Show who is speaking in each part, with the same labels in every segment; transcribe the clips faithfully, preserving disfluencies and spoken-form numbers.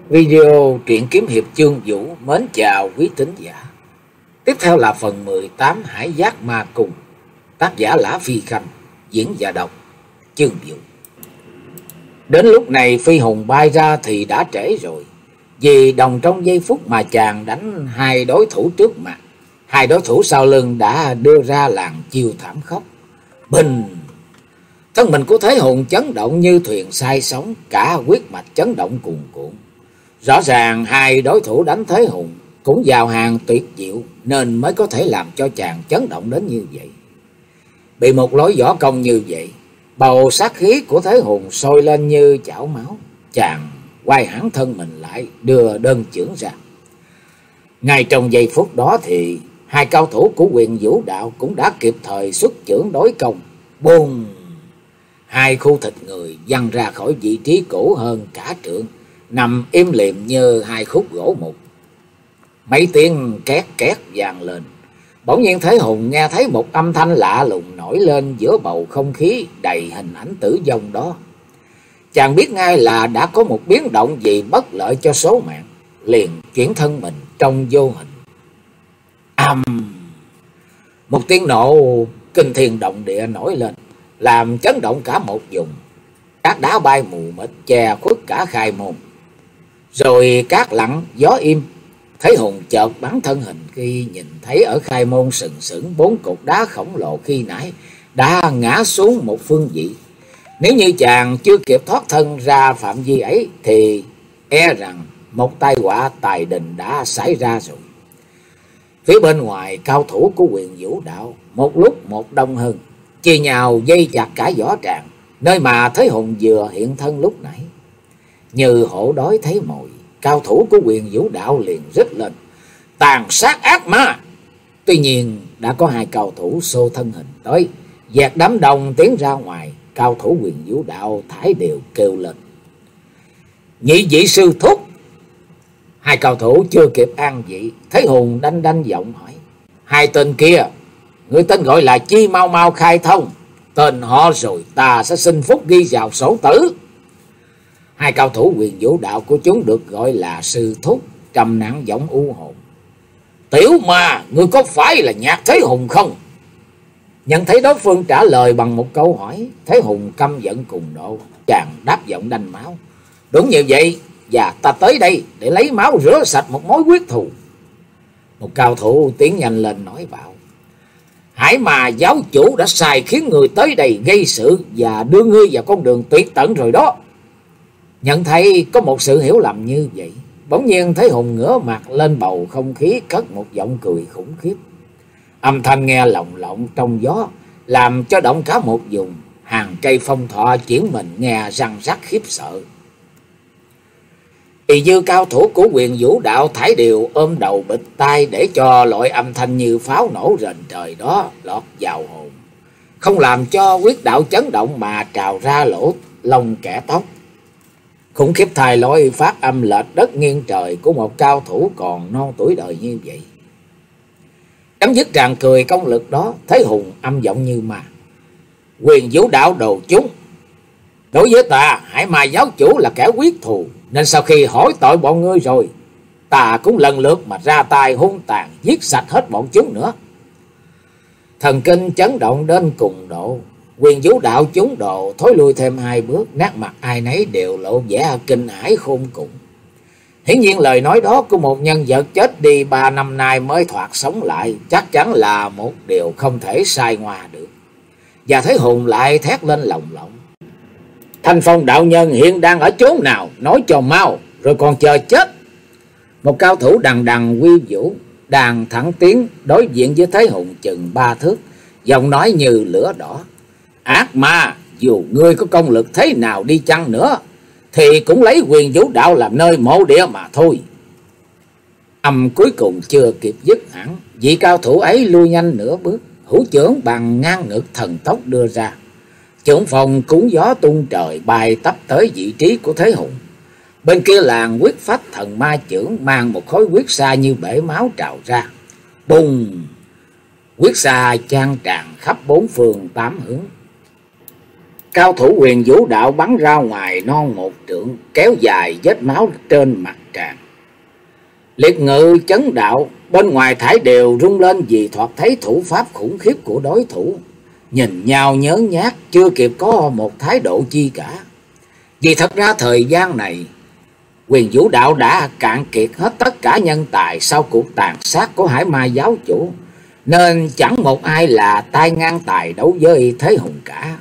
Speaker 1: Video truyện kiếm hiệp Chương Vũ mến chào quý thính giả. Tiếp theo là phần mười tám Hải Giác Ma Cung, tác giả Lã Phi Khanh, diễn và đọc Chương Vũ. Đến lúc này Phi Hùng bay ra thì đã trễ rồi, vì đồng trong giây phút mà chàng đánh hai đối thủ trước mặt, hai đối thủ sau lưng đã đưa ra làn chiêu thảm khốc. Bình! Thân mình của Thế Hùng chấn động như thuyền say sóng, cả huyết mạch chấn động cuồn cuộn. Rõ ràng hai đối thủ đánh Thế Hùng cũng vào hàng tuyệt diệu nên mới có thể làm cho chàng chấn động đến như vậy. Bị một lối võ công như vậy, bầu sát khí của Thế Hùng sôi lên như chảo máu. Chàng quay hẳn thân mình lại, đưa đơn chưởng ra. Ngay trong giây phút đó thì hai cao thủ của Huyền Vũ Đạo cũng đã kịp thời xuất chưởng đối công. Bùng! Hai khu thịt người văng ra khỏi vị trí cũ hơn cả trượng, nằm im lìm như hai khúc gỗ mục. Mấy tiếng két két vang lên. Bỗng nhiên Thế Hùng nghe thấy một âm thanh lạ lùng nổi lên giữa bầu không khí đầy hình ảnh tử vong đó. Chàng biết ngay là đã có một biến động gì bất lợi cho số mạng, liền chuyển thân mình trong vô hình. Ầm! Một tiếng nổ kinh thiên động địa nổi lên, làm chấn động cả một vùng. Các đá bay mù mịt che khuất cả khai môn. Rồi cát lặng gió im. Thế Hùng chợt bắn thân hình khi nhìn thấy ở khai môn sừng sững bốn cột đá khổng lồ khi nãy đã ngã xuống một phương vị. Nếu như chàng chưa kịp thoát thân ra phạm vi ấy thì e rằng một tai họa tài đình đã xảy ra rồi. Phía bên ngoài cao thủ của Huyền Vũ Đạo một lúc một đông hơn, chia nhau dây chặt cả võ tràng nơi mà Thế Hùng vừa hiện thân lúc nãy. Như hổ đói thấy mồi, cao thủ của Huyền Vũ Đạo liền rít lên: tàn sát ác ma! Tuy nhiên đã có hai cao thủ xô thân hình tới, dạt đám đông tiến ra ngoài. Cao thủ Huyền Vũ Đạo thải đều kêu lên: nhị vị sư thúc! Hai cao thủ chưa kịp an vị, Thế Hùng đanh đanh giọng hỏi: hai tên kia, người tên gọi là chi, mau mau khai thông tên họ rồi ta sẽ xin phúc ghi vào sổ tử. Hai cao thủ Huyền Vũ Đạo của chúng được gọi là sư thúc, trầm nặng giọng u hồn: tiểu ma, ngươi có phải là Nhạc Thế Hùng không? Nhận thấy đối phương trả lời bằng một câu hỏi, Thế Hùng căm giận cùng độ, chàng đáp giọng đanh máu: đúng như vậy, và ta tới đây để lấy máu rửa sạch một mối quyết thù. Một cao thủ tiến nhanh lên nói bảo: Hải mà giáo chủ đã sai khiến người tới đây gây sự và đưa ngươi vào con đường tuyệt tận rồi đó. Nhận thấy có một sự hiểu lầm như vậy, bỗng nhiên Thế Hùng ngửa mặt lên bầu không khí cất một giọng cười khủng khiếp. Âm thanh nghe lồng lộng trong gió, làm cho động cả một vùng. Hàng cây phong thọ chuyển mình nghe răng rắc khiếp sợ. Thì dư cao thủ của Huyền Vũ Đạo thải đều ôm đầu bịt tai để cho loại âm thanh như pháo nổ rền trời đó lọt vào hồn, không làm cho huyết đạo chấn động mà trào ra lỗ lông kẻ tóc. Khủng khiếp thay lối phát âm lệch đất nghiêng trời của một cao thủ còn non tuổi đời như vậy. Chấm dứt tràng cười công lực đó, Thế Hùng âm giọng như ma: Huyền Vũ Đạo đồ chúng, đối với ta, Hải Ma giáo chủ là kẻ quyết thù, nên sau khi hỏi tội bọn ngươi rồi, ta cũng lần lượt mà ra tay hung tàn giết sạch hết bọn chúng nữa. Thần kinh chấn động đến cùng độ, Huyền Vũ Đạo chúng độ thối lui thêm hai bước, nét mặt ai nấy đều lộ vẻ kinh hãi khôn cùng. Hiển nhiên lời nói đó của một nhân vật chết đi ba năm nay mới thoạt sống lại chắc chắn là một điều không thể sai ngoa được. Và Thế Hùng lại thét lên lồng lộng: Thanh Phong đạo nhân hiện đang ở chốn nào, nói cho mau, rồi còn chờ chết. Một cao thủ đằng đằng uy vũ đang thẳng tiến đối diện với Thế Hùng chừng ba thước, giọng nói như lửa đỏ: ác ma, dù ngươi có công lực thế nào đi chăng nữa thì cũng lấy Huyền Vũ Đạo làm nơi mộ địa mà thôi. Âm cuối cùng chưa kịp dứt hẳn, vị cao thủ ấy lui nhanh nửa bước, hữu chưởng bằng ngang ngực thần tốc đưa ra. Chưởng phòng cúng gió tung trời bay tấp tới vị trí của Thế Hùng. Bên kia làng quyết phách thần ma chưởng mang một khối huyết sa như bể máu trào ra. Bùng! Huyết sa chan tràn khắp bốn phương tám hướng. Cao thủ Huyền Vũ Đạo bắn ra ngoài non một trượng, kéo dài vết máu trên mặt tràng. Liệt Ngự Chấn Đạo bên ngoài thải đều rung lên vì thoạt thấy thủ pháp khủng khiếp của đối thủ. Nhìn nhau nhớ nhát, chưa kịp có một thái độ chi cả. Vì thật ra thời gian này, Huyền Vũ Đạo đã cạn kiệt hết tất cả nhân tài sau cuộc tàn sát của Hải Ma giáo chủ, nên chẳng một ai là tay ngang tài đấu với Thế Hùng cả.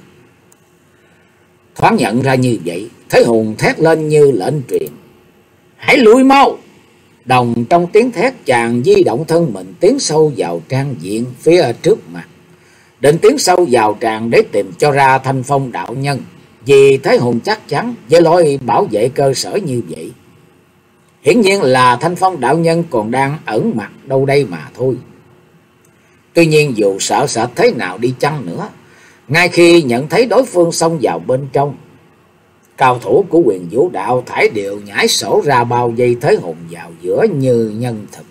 Speaker 1: Thoáng nhận ra như vậy, Thế Hùng thét lên như lệnh truyền: "Hãy lùi mau!" Đồng trong tiếng thét, chàng di động thân mình tiến sâu vào trang diện phía trước mặt, định tiến sâu vào tràng để tìm cho ra Thanh Phong đạo nhân, vì Thế Hùng chắc chắn với lối bảo vệ cơ sở như vậy, hiển nhiên là Thanh Phong đạo nhân còn đang ẩn mặt đâu đây mà thôi. Tuy nhiên dù sợ sệt thế nào đi chăng nữa, ngay khi nhận thấy đối phương xông vào bên trong, cao thủ của Huyền Vũ Đạo thải đều nhảy sổ ra bao vây Thế Hùng vào giữa như nhân thực.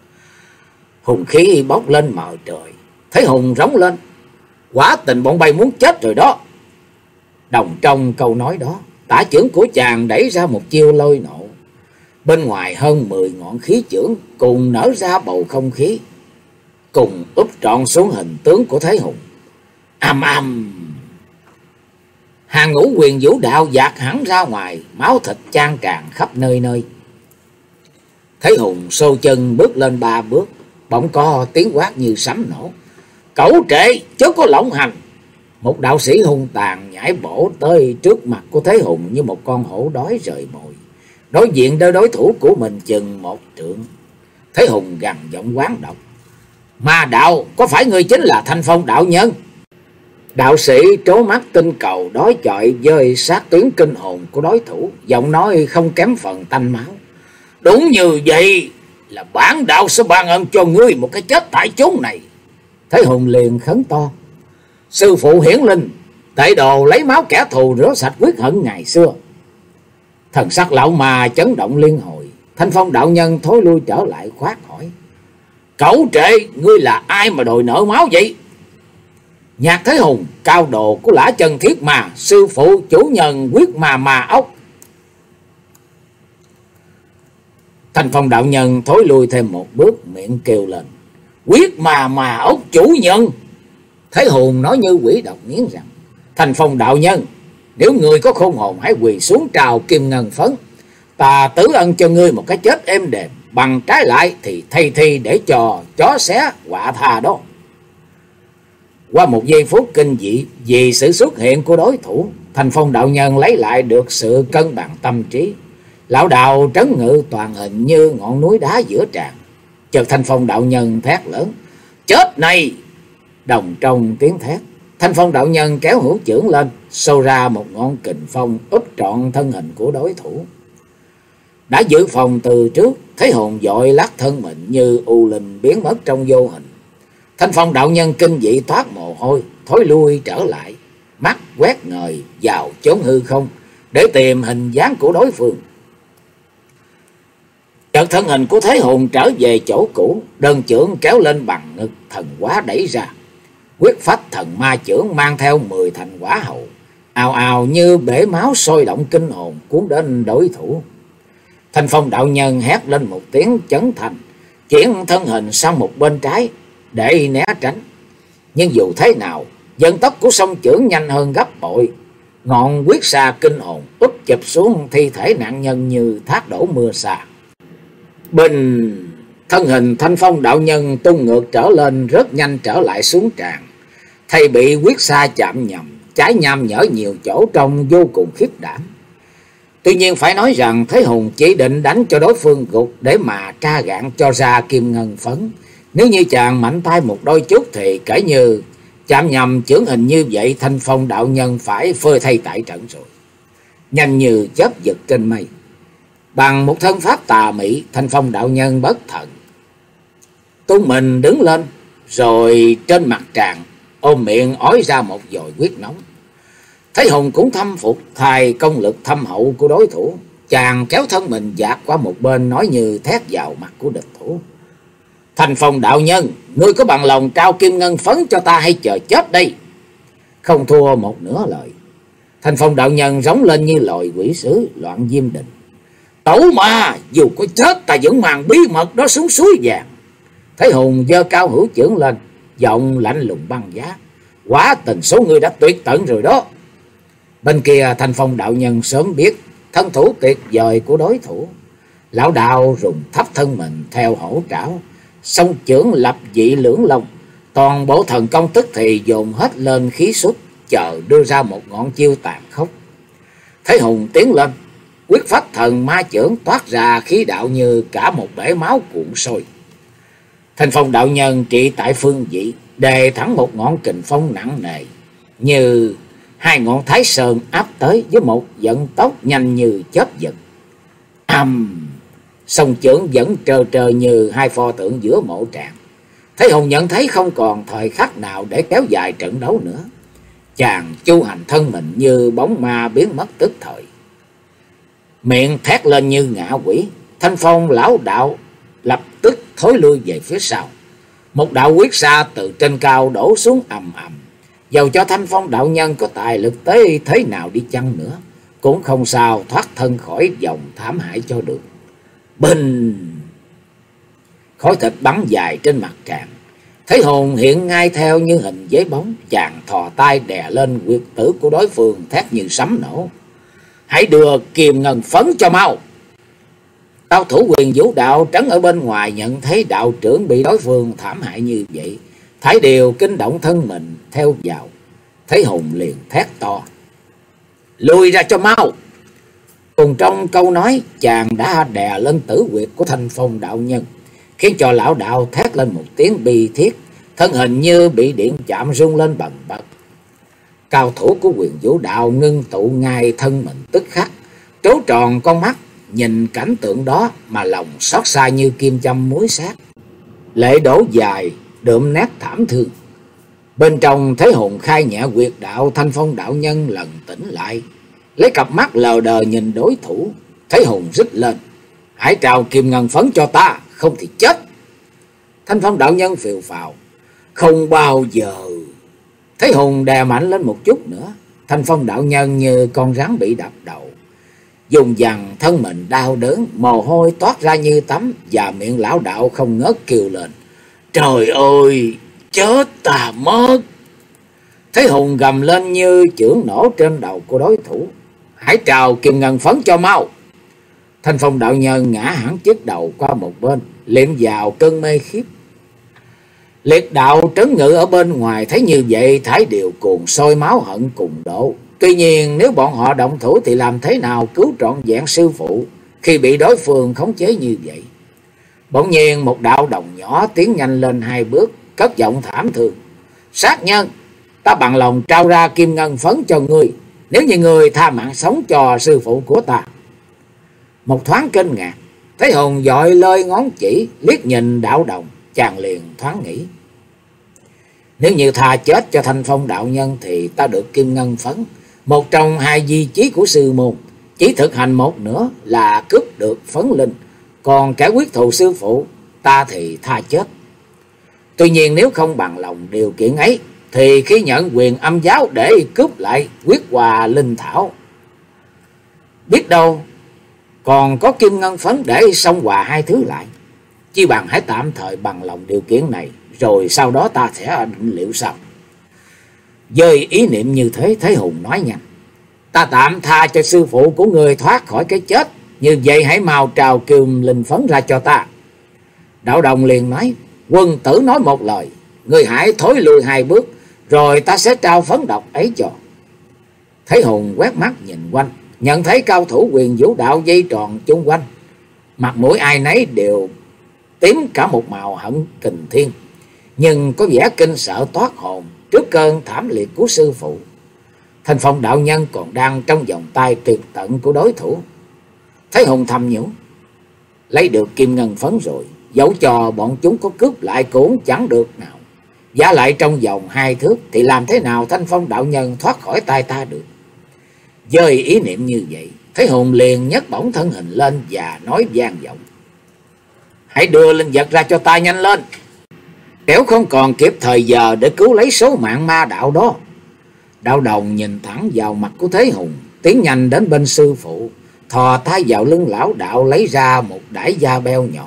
Speaker 1: Hùng khí bốc lên mờ trời, Thế Hùng rống lên: "Quả tình bọn bay muốn chết rồi đó!" Đồng trong câu nói đó, tả chưởng của chàng đẩy ra một chiêu lôi nộ. Bên ngoài hơn mười ngọn khí chưởng cùng nở ra bầu không khí, cùng úp trọn xuống hình tướng của Thế Hùng. Ầm ầm, hàng ngũ Huyền Vũ Đạo dạt hẳn ra ngoài, máu thịt chan tràn khắp nơi nơi. Thế Hùng xô chân bước lên ba bước, bỗng có tiếng quát như sấm nổ: "Cẩu trệ, chớ có lộng hành!" Một đạo sĩ hung tàn nhảy bổ tới trước mặt của Thế Hùng như một con hổ đói rời mồi, đối diện với đối thủ của mình chừng một trượng. Thế Hùng gằn giọng quán độc: "Ma đạo, có phải ngươi chính là Thanh Phong đạo nhân?" Đạo sĩ trố mắt tinh cầu đối chọi với sát tuyến kinh hồn của đối thủ, giọng nói không kém phần tanh máu: "Đúng như vậy, là bản đạo sẽ ban ân cho ngươi một cái chết tại chốn này." Thế Hùng liền khấn to: "Sư phụ hiển linh, tệ đồ lấy máu kẻ thù rửa sạch quyết hận ngày xưa." Thần sắc lão mà chấn động liên hồi. Thanh Phong đạo nhân thối lui trở lại khoát hỏi: "Cẩu trệ, ngươi là ai mà đòi nợ máu vậy?" "Nhạc Thế Hùng, cao đồ của Lã Chân Thiết Mà, sư phụ chủ nhân quyết mà mà ốc." Thanh Phong đạo nhân thối lui thêm một bước, miệng kêu lên: "Quyết mà mà ốc chủ nhân!" Thế Hùng nói như quỷ độc nghiến răng: "Thanh Phong đạo nhân, nếu ngươi có khôn hồn hãy quỳ xuống trào kim ngân phấn, ta tứ ân cho ngươi một cái chết êm đềm, bằng trái lại thì thay thi để cho chó xé quạ thà đó." Qua một giây phút kinh dị vì sự xuất hiện của đối thủ, Thanh Phong đạo nhân lấy lại được sự cân bằng tâm trí. Lão đạo trấn ngự toàn hình như ngọn núi đá giữa tràn. Chợt Thanh Phong đạo nhân thét lớn: "Chết này!" Đồng trong tiếng thét, Thanh Phong đạo nhân kéo hữu chưởng lên, xô ra một ngọn kình phong úp trọn thân hình của đối thủ. Đã giữ phòng từ trước, Thế Hồn vội lắc thân mình như u linh biến mất trong vô hình. Thanh Phong đạo nhân kinh dị toát mồ hôi, thối lui trở lại, mắt quét ngời vào chốn hư không để tìm hình dáng của đối phương. Chợt thân hình của Thế Hồn trở về chỗ cũ, đơn chưởng kéo lên bằng ngực, thần hóa đẩy ra. Quyết phách thần ma chưởng mang theo mười thành quả hậu, ào ào như bể máu sôi động kinh hồn cuốn đến đối thủ. Thanh Phong đạo nhân hét lên một tiếng chấn thành, chuyển thân hình sang một bên trái để né tránh. Nhưng dù thế nào, vận tốc của song chưởng nhanh hơn gấp bội. Ngọn quyết xa kinh hồn úp chụp xuống thi thể nạn nhân như thác đổ mưa xa. Bình, thân hình Thanh Phong đạo nhân tung ngược trở lên, rất nhanh trở lại xuống tràn. Thầy bị quyết xa chạm nhầm, trái nham nhở nhiều chỗ trông vô cùng khiếp đảm. Tuy nhiên phải nói rằng Thế Hùng chỉ định đánh cho đối phương gục để mà tra gạn cho ra kim ngân phấn. Nếu như chàng mạnh tay một đôi chút thì kể như chạm nhầm chưởng hình như vậy, Thanh Phong đạo nhân phải phơi thay tại trận rồi. Nhanh như chớp giật trên mây, bằng một thân pháp tà mị, Thanh Phong đạo nhân bất thần tung mình đứng lên, rồi trên mặt tràng ôm miệng ói ra một dội huyết nóng. Thế Hùng cũng thâm phục thay công lực thâm hậu của đối thủ, chàng kéo thân mình dạt qua một bên, nói như thét vào mặt của địch thủ: "Thanh Phong đạo nhân, ngươi có bằng lòng trao kim ngân phấn cho ta hay chờ chết đây?" Không thua một nửa lời, Thanh Phong đạo nhân rống lên như loài quỷ sứ loạn diêm đình. Tổ ma, dù có chết ta vẫn mang bí mật đó xuống suối vàng. Thế Hùng giơ cao hữu chưởng lên, giọng lạnh lùng băng giá. Quả tình số người đã tuyệt tận rồi đó. Bên kia Thanh Phong đạo nhân sớm biết thân thủ tuyệt vời của đối thủ. Lão đạo rùng thấp thân mình theo hổ trảo, song chưởng lập dị lưỡng long. Toàn bộ thần công tức thì dồn hết lên khí xuất, chờ đưa ra một ngọn chiêu tàn khốc. Thế Hùng tiến lên, quyết phách thần ma chưởng toát ra khí đạo như cả một bể máu cuộn sôi. Thanh Phong đạo nhân trị tại phương vị, đề thẳng một ngọn kình phong nặng nề, như hai ngọn thái sơn áp tới với một vận tốc nhanh như chớp giật. Âm, song chưởng vẫn trơ trơ như hai pho tượng giữa mộ tràng. Thế Hùng nhận thấy không còn thời khắc nào để kéo dài trận đấu nữa. Chàng chu hành thân mình như bóng ma biến mất tức thời, miệng thét lên như ngạ quỷ. Thanh Phong lão đạo lập tức thối lui về phía sau. Một đạo quyết xa từ trên cao đổ xuống ầm ầm. Dầu cho Thanh Phong đạo nhân có tài lực tới thế nào đi chăng nữa, cũng không sao thoát thân khỏi vòng thảm hại cho được. Bình, khói thịt bắn dài trên mặt tràng. Thế Hồn hiện ngay theo như hình giấy bóng. Chàng thò tay đè lên quyệt tử của đối phương, thét như sấm nổ. Hãy đưa kiềm ngân phấn cho mau. Cao thủ Quyền Vũ đạo trấn ở bên ngoài nhận thấy đạo trưởng bị đối phương thảm hại như vậy, Thái Điều kinh động thân mình theo vào. Thế Hùng liền thét to: lùi ra cho mau. Cùng trong câu nói, chàng đã đè lên tử huyệt của Thanh Phong đạo nhân, khiến cho lão đạo thét lên một tiếng bi thiết, thân hình như bị điện chạm rung lên bần bật. Cao thủ của Quyền Vũ đạo ngưng tụ ngay thân mình tức khắc, trố tròn con mắt nhìn cảnh tượng đó mà lòng xót xa như kim châm muối sát. Lệ đổ dài đượm nét thảm thương. Bên trong Thế Hùng khai nhẹ quyệt đạo, Thanh Phong đạo nhân lần tỉnh lại, lấy cặp mắt lờ đờ nhìn đối thủ. Thế Hùng rít lên: hãy trao kim ngân phấn cho ta, không thì chết. Thanh Phong đạo nhân phều phào: không bao giờ. Thế Hùng đè mạnh lên một chút nữa. Thanh Phong đạo nhân như con rắn bị đập đầu, dùng dằn thân mình đau đớn, mồ hôi toát ra như tắm, và miệng lão đạo không ngớt kêu lên: trời ơi, chết ta mất. Thế Hùng gầm lên như chưởng nổ trên đầu của đối thủ: hãy trào kim ngân phấn cho mau. Thanh Phong đạo nhân ngã hẳn chiếc đầu qua một bên, liệm vào cơn mê khiếp. Liệt đạo trấn ngự ở bên ngoài thấy như vậy, Thái Điều cuồng sôi máu hận cùng độ. Tuy nhiên nếu bọn họ động thủ thì làm thế nào cứu trọn vẹn sư phụ khi bị đối phương khống chế như vậy? Bỗng nhiên một đạo đồng nhỏ tiến nhanh lên hai bước, cất giọng thảm thương: sát nhân, ta bằng lòng trao ra kim ngân phấn cho ngươi, nếu như ngươi tha mạng sống cho sư phụ của ta. Một thoáng kinh ngạc, Thế Hùng dội lơi ngón chỉ liếc nhìn đạo đồng, chàng liền thoáng nghĩ: nếu như tha chết cho Thanh Phong đạo nhân thì ta được kim ngân phấn, một trong hai di chí của sư môn, chỉ thực hành một nữa là cướp được phấn linh, còn kẻ quyết thù sư phụ ta thì tha chết. Tuy nhiên nếu không bằng lòng điều kiện ấy thì khi nhận quyền âm giáo để cướp lại quyết hòa linh thảo, biết đâu còn có kim ngân phấn để song hòa hai thứ lại. Chi bằng hãy tạm thời bằng lòng điều kiện này, rồi sau đó ta sẽ định liệu sau. Với ý niệm như thế, Thế Hùng nói nhanh: ta tạm tha cho sư phụ của người thoát khỏi cái chết, như vậy hãy mau trào kim linh phấn ra cho ta. Đạo đồng liền nói: quân tử nói một lời, người hãy thối lui hai bước, rồi ta sẽ trao phấn độc ấy cho. Thế Hùng quét mắt nhìn quanh, nhận thấy cao thủ Quyền Vũ đạo dây tròn chung quanh, mặt mũi ai nấy đều tím cả một màu hận kình thiên, nhưng có vẻ kinh sợ toát hồn trước cơn thảm liệt của sư phụ. Thanh Phong đạo nhân còn đang trong vòng tay tuyệt tận của đối thủ. Thế Hùng thầm nhủ: lấy được kim ngân phấn rồi, dẫu cho bọn chúng có cướp lại cũng chẳng được nào. Giá lại trong vòng hai thước thì làm thế nào Thanh Phong đạo nhân thoát khỏi tay ta được? Với ý niệm như vậy, Thế Hùng liền nhấc bổng thân hình lên và nói vang vọng: hãy đưa linh vật ra cho ta nhanh lên, kẻo không còn kịp thời giờ để cứu lấy số mạng ma đạo đó. Đạo Đồng nhìn thẳng vào mặt của Thế Hùng, tiến nhanh đến bên sư phụ, thò tay vào lưng lão đạo lấy ra một đải da beo nhỏ.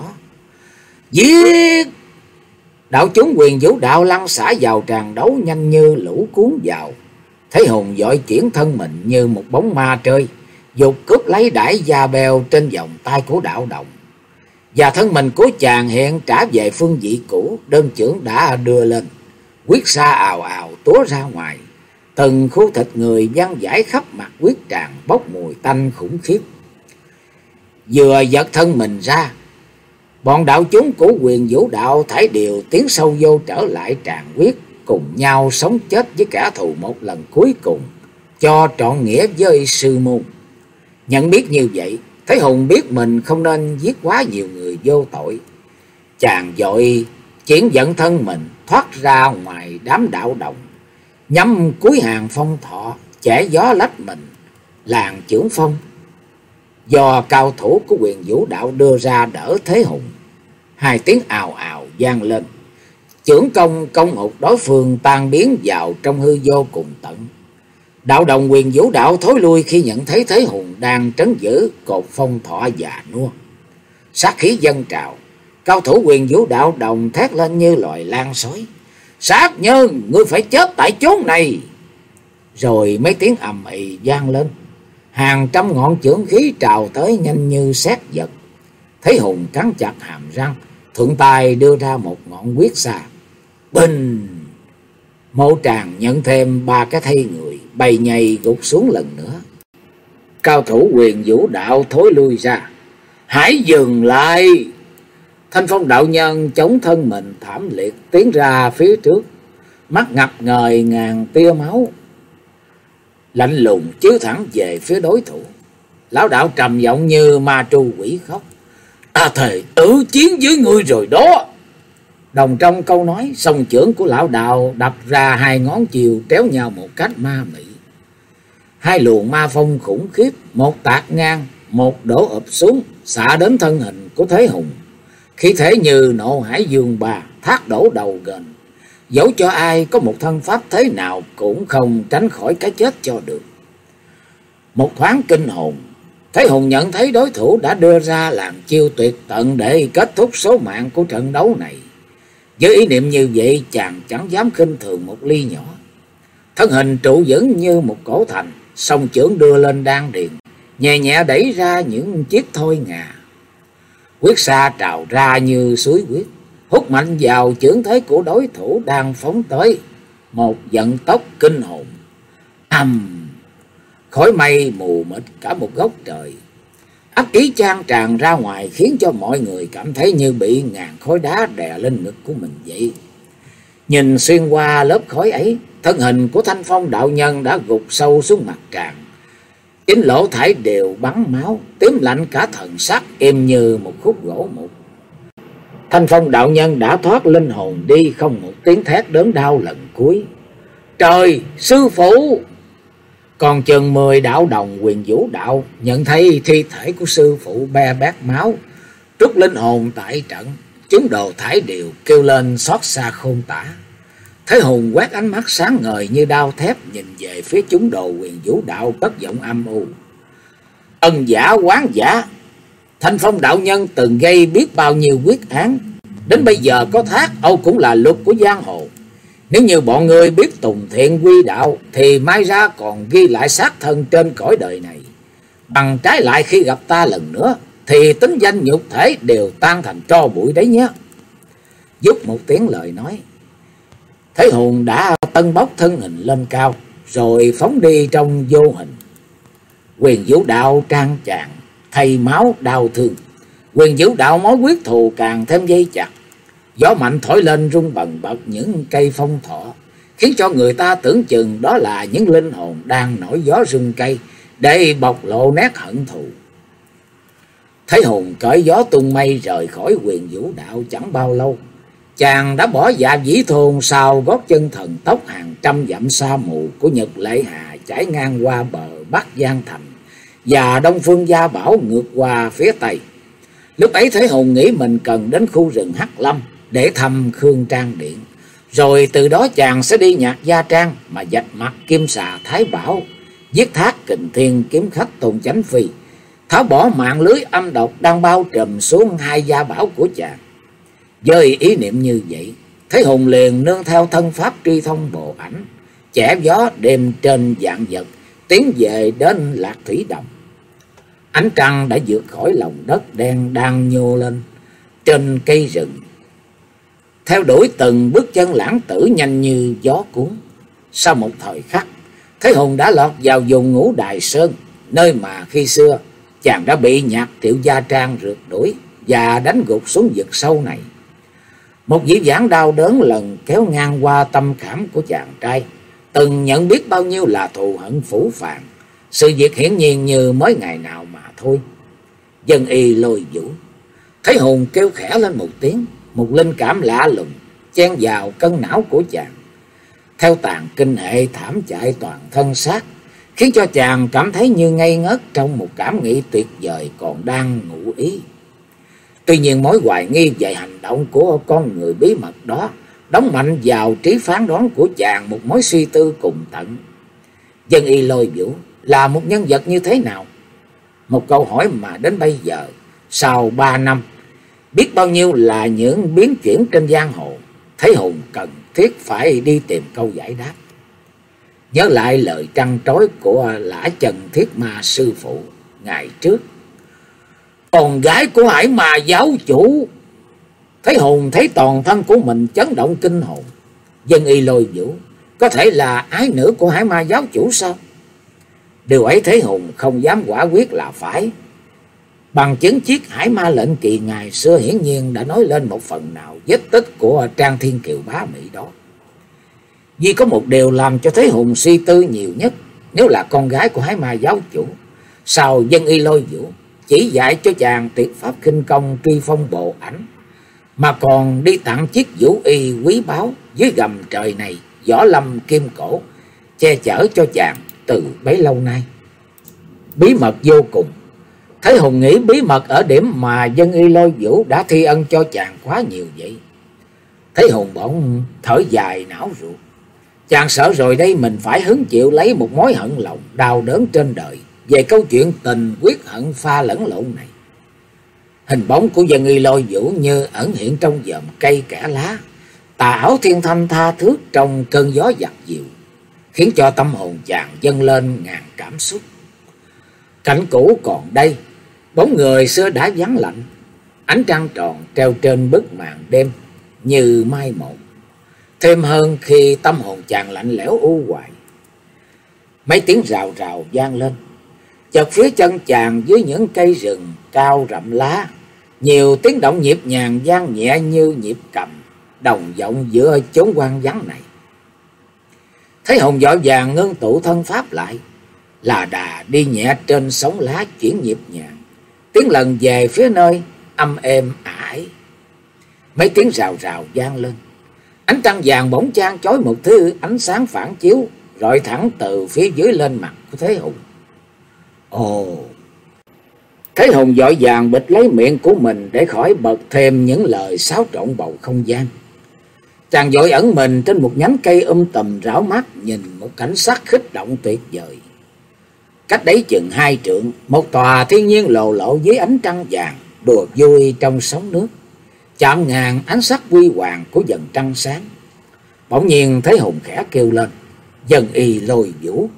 Speaker 1: Giết! Đạo chúng Quyền Vũ Đạo lăn xả vào tràn đấu nhanh như lũ cuốn vào. Thế Hùng vội chuyển thân mình như một bóng ma trơi, dục cướp lấy đải da beo trên vòng tay của Đạo Đồng. Và thân mình của chàng hiện trả về phương vị cũ, đơn chưởng đã đưa lên. Huyết sa ào ào túa ra ngoài, từng khu thịt người văng vãi khắp mặt huyết tràn bốc mùi tanh khủng khiếp. Vừa giật thân mình ra, bọn đạo chúng của Quyền Vũ Đạo thảy đều tiến sâu vô trở lại tràn huyết, cùng nhau sống chết với kẻ thù một lần cuối cùng, cho trọn nghĩa với sư môn. Nhận biết như vậy, Thế Hùng biết mình không nên giết quá nhiều người vô tội. Chàng vội chuyển dẫn thân mình thoát ra ngoài đám đạo đồng, nhắm cuối hàng phong thọ, chẻ gió lách mình, làng chưởng phong do cao thủ của Quyền Vũ Đạo đưa ra đỡ Thế Hùng. Hai tiếng ào ào vang lên, chưởng công công hụt đối phương tan biến vào trong hư vô cùng tận. Đạo đồng Quyền Vũ Đạo thối lui khi nhận thấy Thế Hùng đang trấn giữ cột phong thọ già nua. Sát khí dâng trào, cao thủ Quyền Vũ Đạo đồng thét lên như loài lang sói: Sát nhân, ngươi phải chết tại chốn này! Rồi mấy tiếng ầm ĩ vang lên, hàng trăm ngọn chưởng khí trào tới nhanh như sét giật. Thế Hùng cắn chặt hàm răng, thuận tay đưa ra một ngọn huyết xà. Bình! Mộ Tràng nhận thêm ba cái thây người bay nhầy gục xuống lần nữa. Cao thủ Quyền Vũ Đạo thối lui ra: Hãy dừng lại! Thanh Phong đạo nhân chống thân mình thảm liệt tiến ra phía trước, mắt ngập ngời ngàn tia máu, lạnh lùng chiếu thẳng về phía đối thủ. Lão đạo trầm giọng như ma tru quỷ khóc: Ta thề tử chiến với ngươi rồi đó! Đồng trong câu nói, song chưởng của lão đạo đập ra hai ngón chiều tréo nhau một cách ma mị. Hai luồng ma phong khủng khiếp, một tạt ngang, một đổ ập xuống, xạ đến thân hình của Thế Hùng. Khí thế như nộ hải dương bà, thác đổ đầu gần. Dẫu cho ai có một thân pháp thế nào cũng không tránh khỏi cái chết cho được. Một thoáng kinh hồn, Thế Hùng nhận thấy đối thủ đã đưa ra làm chiêu tuyệt tận để kết thúc số mạng của trận đấu này. Với ý niệm như vậy, chàng chẳng dám khinh thường một ly nhỏ. Thân hình trụ vững như một cổ thành, song chưởng đưa lên đan điền, nhẹ nhẹ đẩy ra những chiếc thôi ngà. Huyết sa trào ra như suối huyết, hút mạnh vào chưởng thế của đối thủ đang phóng tới, một vận tốc kinh hồn. Ầm! Khói mây mù mịt cả một góc trời, ác ý chan tràn ra ngoài, khiến cho mọi người cảm thấy như bị ngàn khối đá đè lên ngực của mình vậy. Nhìn xuyên qua lớp khói ấy, thân hình của Thanh Phong đạo nhân đã gục sâu xuống mặt tràn, chính lỗ thải đều bắn máu, tím lạnh cả thần sắc, im như một khúc gỗ mục. Thanh Phong đạo nhân đã thoát linh hồn đi, không một tiếng thét đớn đau lần cuối. Trời, sư phụ! Còn chừng mười đạo đồng Quyền Vũ Đạo nhận thấy thi thể của sư phụ be bét máu, trút linh hồn tại trận, chúng đồ thải đều kêu lên xót xa khôn tả. Thế Hùng quét ánh mắt sáng ngời như đao thép nhìn về phía chúng đồ Quyền Vũ Đạo, cất giọng âm u: Ân giả quán giả, Thanh Phong đạo nhân từng gây biết bao nhiêu quyết án, đến bây giờ có thác Âu cũng là luật của giang hồ. Nếu như bọn người biết tùng thiện quy đạo, thì mai ra còn ghi lại xác thân trên cõi đời này. Bằng trái lại, khi gặp ta lần nữa, thì tính danh nhục thể đều tan thành tro bụi đấy nhé. Giúp một tiếng lời nói, Thế Hùng đã tân bốc thân hình lên cao, rồi phóng đi trong vô hình. Quyền Vũ Đạo trang tràn, thay máu đau thương. Quyền Vũ Đạo mối quyết thù càng thêm dây chặt. Gió mạnh thổi lên rung bần bật những cây phong thọ, khiến cho người ta tưởng chừng đó là những linh hồn đang nổi gió rung cây để bộc lộ nét hận thù. Thế Hùng cởi gió tung mây rời khỏi Quyền Vũ Đạo chẳng bao lâu, chàng đã bỏ dạ dĩ thôn sau gót chân thần tốc hàng trăm dặm sa mù của Nhật Lệ Hà, chảy ngang qua bờ Bắc Giang Thành và Đông Phương Gia Bảo ngược qua phía Tây. Lúc ấy Thế Hùng nghĩ mình cần đến khu rừng Hắc Lâm để thăm Khương Trang Điện, Rồi từ đó chàng sẽ đi nhạc Gia Trang mà vạch mặt Kim Xà Thái Bảo, giết Thác Kình Thiên kiếm khách Tôn Chánh Phi, tháo bỏ mạng lưới âm độc đang bao trùm xuống hai gia bảo của chàng. Với ý niệm như vậy, Thế Hùng liền nương theo thân pháp truy thông bộ ảnh, chẻ gió đêm trên vạn vật, tiến về đến Lạc Thủy Đồng. Ánh trăng đã vượt khỏi lòng đất đen đang nhô lên trên cây rừng, theo đuổi từng bước chân lãng tử nhanh như gió cuốn. Sau một thời khắc, Thế Hùng đã lọt vào vùng Ngũ Đài Sơn, nơi mà khi xưa chàng đã bị Nhạc Triệu Gia Trang rượt đuổi và đánh gục xuống vực sâu này. Một dĩ vãng đau đớn lần kéo ngang qua tâm khảm của chàng trai, từng nhận biết bao nhiêu là thù hận phủ phàng. Sự việc hiển nhiên như mới ngày nào mà thôi. Dân y Lôi Vũ. Thấy Hùng kêu khẽ lên một tiếng, một linh cảm lạ lùng chen vào cân não của chàng, theo tàn kinh hệ thảm chạy toàn thân xác, khiến cho chàng cảm thấy như ngây ngất trong một cảm nghĩ tuyệt vời còn đang ngụ ý. Tuy nhiên mối hoài nghi về hành động của con người bí mật đó đóng mạnh vào trí phán đoán của chàng một mối suy tư cùng tận. Dân y Lôi Vũ là một nhân vật như thế nào? Một câu hỏi mà đến bây giờ, sau ba năm, biết bao nhiêu là những biến chuyển trên giang hồ, Thế Hùng cần thiết phải đi tìm câu giải đáp. Nhớ lại lời trăn trối của Lã Trần Thiết Ma sư phụ ngày trước. Con gái của Hải Ma giáo chủ. Thế Hùng thấy toàn thân của mình chấn động kinh hồn. Dân y Lôi Vũ có thể là ái nữ của Hải Ma giáo chủ sao? Điều ấy Thế Hùng không dám quả quyết là phải. Bằng chứng chiếc Hải Ma lệnh kỳ ngày xưa hiển nhiên đã nói lên một phần nào vết tích của Trang Thiên Kiều bá Mỹ đó. Vì có một điều làm cho Thế Hùng suy tư nhiều nhất, nếu là con gái của Hải Ma giáo chủ, sao Dân y Lôi Vũ chỉ dạy cho chàng tuyệt pháp khinh công truy phong bộ ảnh, mà còn đi tặng chiếc vũ y quý báu dưới gầm trời này võ lâm kim cổ, che chở cho chàng từ bấy lâu nay. Bí mật vô cùng. Thế Hùng nghĩ bí mật ở điểm mà Dân y Lôi Vũ đã thi ân cho chàng quá nhiều vậy. Thế Hùng bỗng thở dài não ruột. Chàng sợ rồi đây mình phải hứng chịu lấy một mối hận lòng đau đớn trên đời về câu chuyện tình quyết hận pha lẫn lộn này. Hình bóng của Dân y Lôi Vũ như ẩn hiện trong vòm cây kẽ lá, tà ảo thiên thanh tha thước trong cơn gió giặt dịu, khiến cho tâm hồn chàng dâng lên ngàn cảm xúc. Cảnh cũ còn đây, bóng người xưa đã vắng lạnh, ánh trăng tròn treo trên bức màn đêm như mai một, thêm hơn khi tâm hồn chàng lạnh lẽo u hoài. Mấy tiếng rào rào vang lên, chợt phía chân chàng dưới những cây rừng cao rậm lá, nhiều tiếng động nhịp nhàng vang nhẹ như nhịp cầm, đồng vọng giữa chốn hoang vắng này. Thấy Hùng vội vàng ngưng tụ thân pháp lại, là đà đi nhẹ trên sóng lá chuyển nhịp nhàng, tiến lần về phía nơi âm êm ải. Mấy tiếng rào rào vang lên, ánh trăng vàng bỗng chang chói một thứ ánh sáng phản chiếu rọi thẳng từ phía dưới lên mặt của Thế Hùng. Ồ! Thế Hùng vội vàng bịt lấy miệng của mình để khỏi bật thêm những lời xáo trộn bầu không gian. Chàng vội ẩn mình trên một nhánh cây um tùm rảo mắt, nhìn một cảnh sắc khích động tuyệt vời. Cách đấy chừng hai trượng, một tòa thiên nhiên lồ lộ dưới ánh trăng vàng, đùa vui trong sóng nước, chạm ngàn ánh sắc huy hoàng của dần trăng sáng. Bỗng nhiên Thế Hùng khẽ kêu lên, Dân y Lôi Vũ.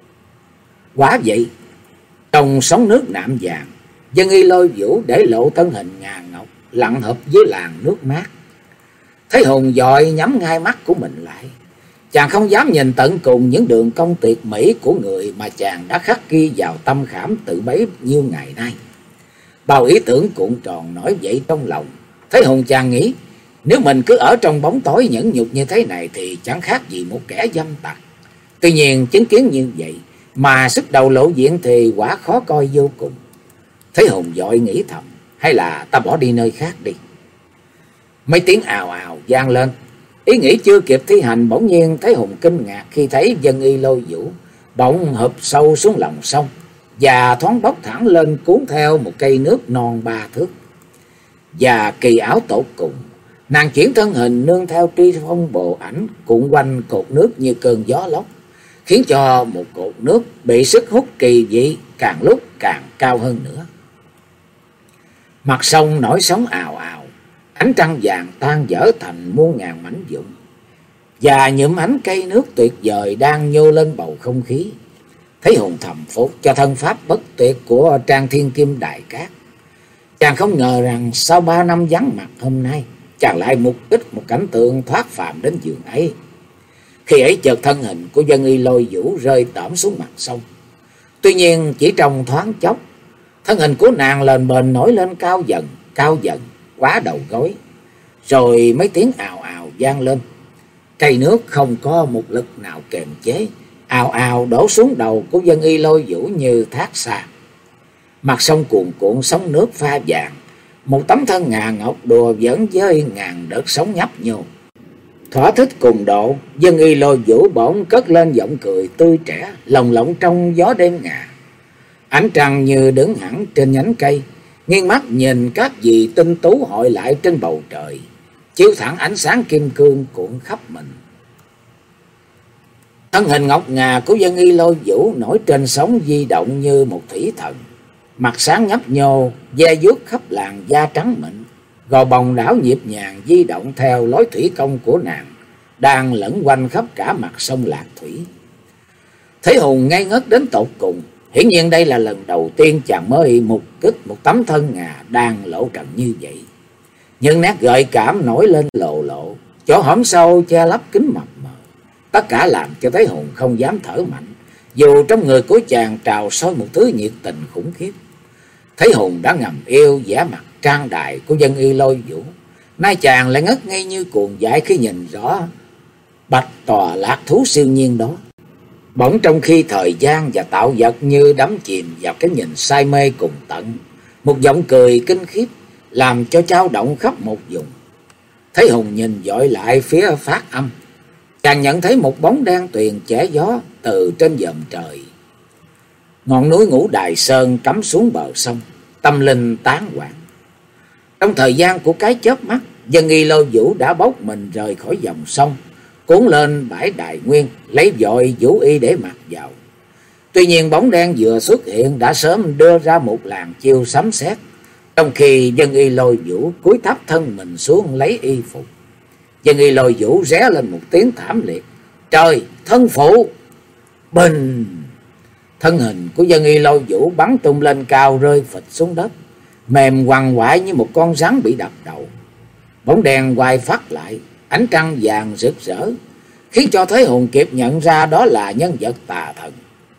Speaker 1: Quả vậy, trong sóng nước nạm vàng, Dân y Lôi Vũ để lộ thân hình ngà ngọc, lặn hợp với làn nước mát. Thế Hùng vội nhắm ngay mắt của mình lại. Chàng không dám nhìn tận cùng những đường cong tuyệt mỹ của người mà chàng đã khắc ghi vào tâm khảm tự bấy nhiêu ngày nay. Bao ý tưởng cuộn tròn nổi dậy trong lòng. Thế Hùng chàng nghĩ, nếu mình cứ ở trong bóng tối nhẫn nhục như thế này thì chẳng khác gì một kẻ dâm tặc. Tuy nhiên chứng kiến như vậy mà sức đầu lộ diện thì quả khó coi vô cùng. Thế Hùng vội nghĩ thầm, hay là ta bỏ đi nơi khác đi. Mấy tiếng ào ào vang lên. Ý nghĩ chưa kịp thi hành, bỗng nhiên Thế Hùng kinh ngạc khi thấy Dân y Lôi Vũ bỗng hụp sâu xuống lòng sông và thoáng bốc thẳng lên cuốn theo một cây nước non ba thước. Và kỳ áo tột cùng, Nàng chuyển thân hình nương theo tri phong bộ ảnh cuộn quanh cột nước như cơn gió lốc, khiến cho một cột nước bị sức hút kỳ dị càng lúc càng cao hơn nữa. Mặt sông nổi sóng ào ào, ánh trăng vàng tan vỡ thành muôn ngàn mảnh vụn, và những ánh cây nước tuyệt vời đang nhô lên bầu không khí. Thấy Hùng thầm phục cho thân pháp bất tuyệt của Trang Thiên Kim Đại Cát. Chàng không ngờ rằng sau ba năm vắng mặt hôm nay, chàng lại mục đích một cảnh tượng thoát phàm đến giường ấy. Khi ấy chợt thân hình của Dân Y Lôi Vũ rơi tẩm xuống mặt sông. Tuy nhiên chỉ trong thoáng chốc, thân hình của nàng lên bền nổi lên cao dần, cao dần, quá đầu gối. Rồi mấy tiếng ào ào vang lên. Cây nước không có một lực nào kềm chế, ào ào đổ xuống đầu của Dân Y Lôi Vũ như thác xa. Mặt sông cuồn cuộn sóng nước pha vàng, một tấm thân ngà ngọc đùa giỡn với ngàn đợt sóng nhấp nhô. Thỏa thích cùng độ, Dân Y Lôi Vũ bỗng cất lên giọng cười tươi trẻ, lồng lộng trong gió đêm ngà. Ánh trăng như đứng hẳn trên nhánh cây, nghiêng mắt nhìn các vì tinh tú hội lại trên bầu trời, chiếu thẳng ánh sáng kim cương cuộn khắp mình. Thân hình ngọc ngà của Dân Y Lôi Vũ nổi trên sóng di động như một thủy thần, mặt sáng nhấp nhô, ve vuốt khắp làn da trắng mịn, gò bồng đảo nhịp nhàng di động theo lối thủy công của nàng, đang lẫn quanh khắp cả mặt sông Lạc Thủy. Thấy Hùng ngây ngất đến tột cùng, hiển nhiên đây là lần đầu tiên chàng mới mục kích một tấm thân ngà đang lộ trần như vậy. Nhưng nét gợi cảm nổi lên lộ lộ, chỗ hõm sâu che lấp kính mập mờ, tất cả làm cho Thấy Hùng không dám thở mạnh, dù trong người của chàng trào sôi một thứ nhiệt tình khủng khiếp. Thấy Hùng đã ngầm yêu vẻ mặt trang đại của Dân Y Lôi Vũ, nay chàng lại ngất ngây như cuồng dại khi nhìn rõ bạch tòa lạc thú siêu nhiên đó. Bỗng trong khi thời gian và tạo vật như đắm chìm vào cái nhìn say mê cùng tận, một giọng cười kinh khiếp làm cho chao động khắp một vùng. Thấy Hùng nhìn dội lại phía phát âm, chàng nhận thấy một bóng đen tuyền chẻ gió từ trên vòm trời. Ngọn núi Ngũ Đài Sơn cắm xuống bờ sông, tâm linh tán loạn. Trong thời gian của cái chớp mắt, Dân Y Lôi Vũ đã bốc mình rời khỏi dòng sông, cuốn lên bãi Đài Nguyên, lấy vội vũ y để mặc vào. Tuy nhiên bóng đen vừa xuất hiện đã sớm đưa ra một làn chiêu sấm sét, trong khi Dân Y Lôi Vũ cúi thấp thân mình xuống lấy y phục. Dân Y Lôi Vũ ré lên một tiếng thảm liệt. Trời, thân phụ! Bình! Thân hình của Dân Y Lôi Vũ bắn tung lên cao, rơi phịch xuống đất, mềm quằn quại như một con rắn bị đập đầu. Bóng đèn quay phát lại, ánh trăng vàng rực rỡ, khiến cho Thế Hùng kịp nhận ra đó là nhân vật tà thần.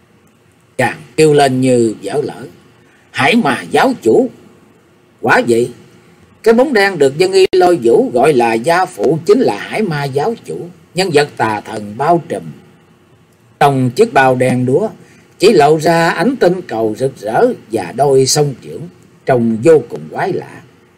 Speaker 1: Chàng kêu lên như vỡ lỡ. Hải Mà giáo chủ! Quả vậy, cái bóng đen được Dân Y Lôi Vũ gọi là gia phụ chính là Hải Ma giáo chủ, nhân vật tà thần bao trùm. Trong chiếc bao đen đúa chỉ lộ ra ánh tinh cầu rực rỡ và đôi song chưởng trông vô cùng quái lạ.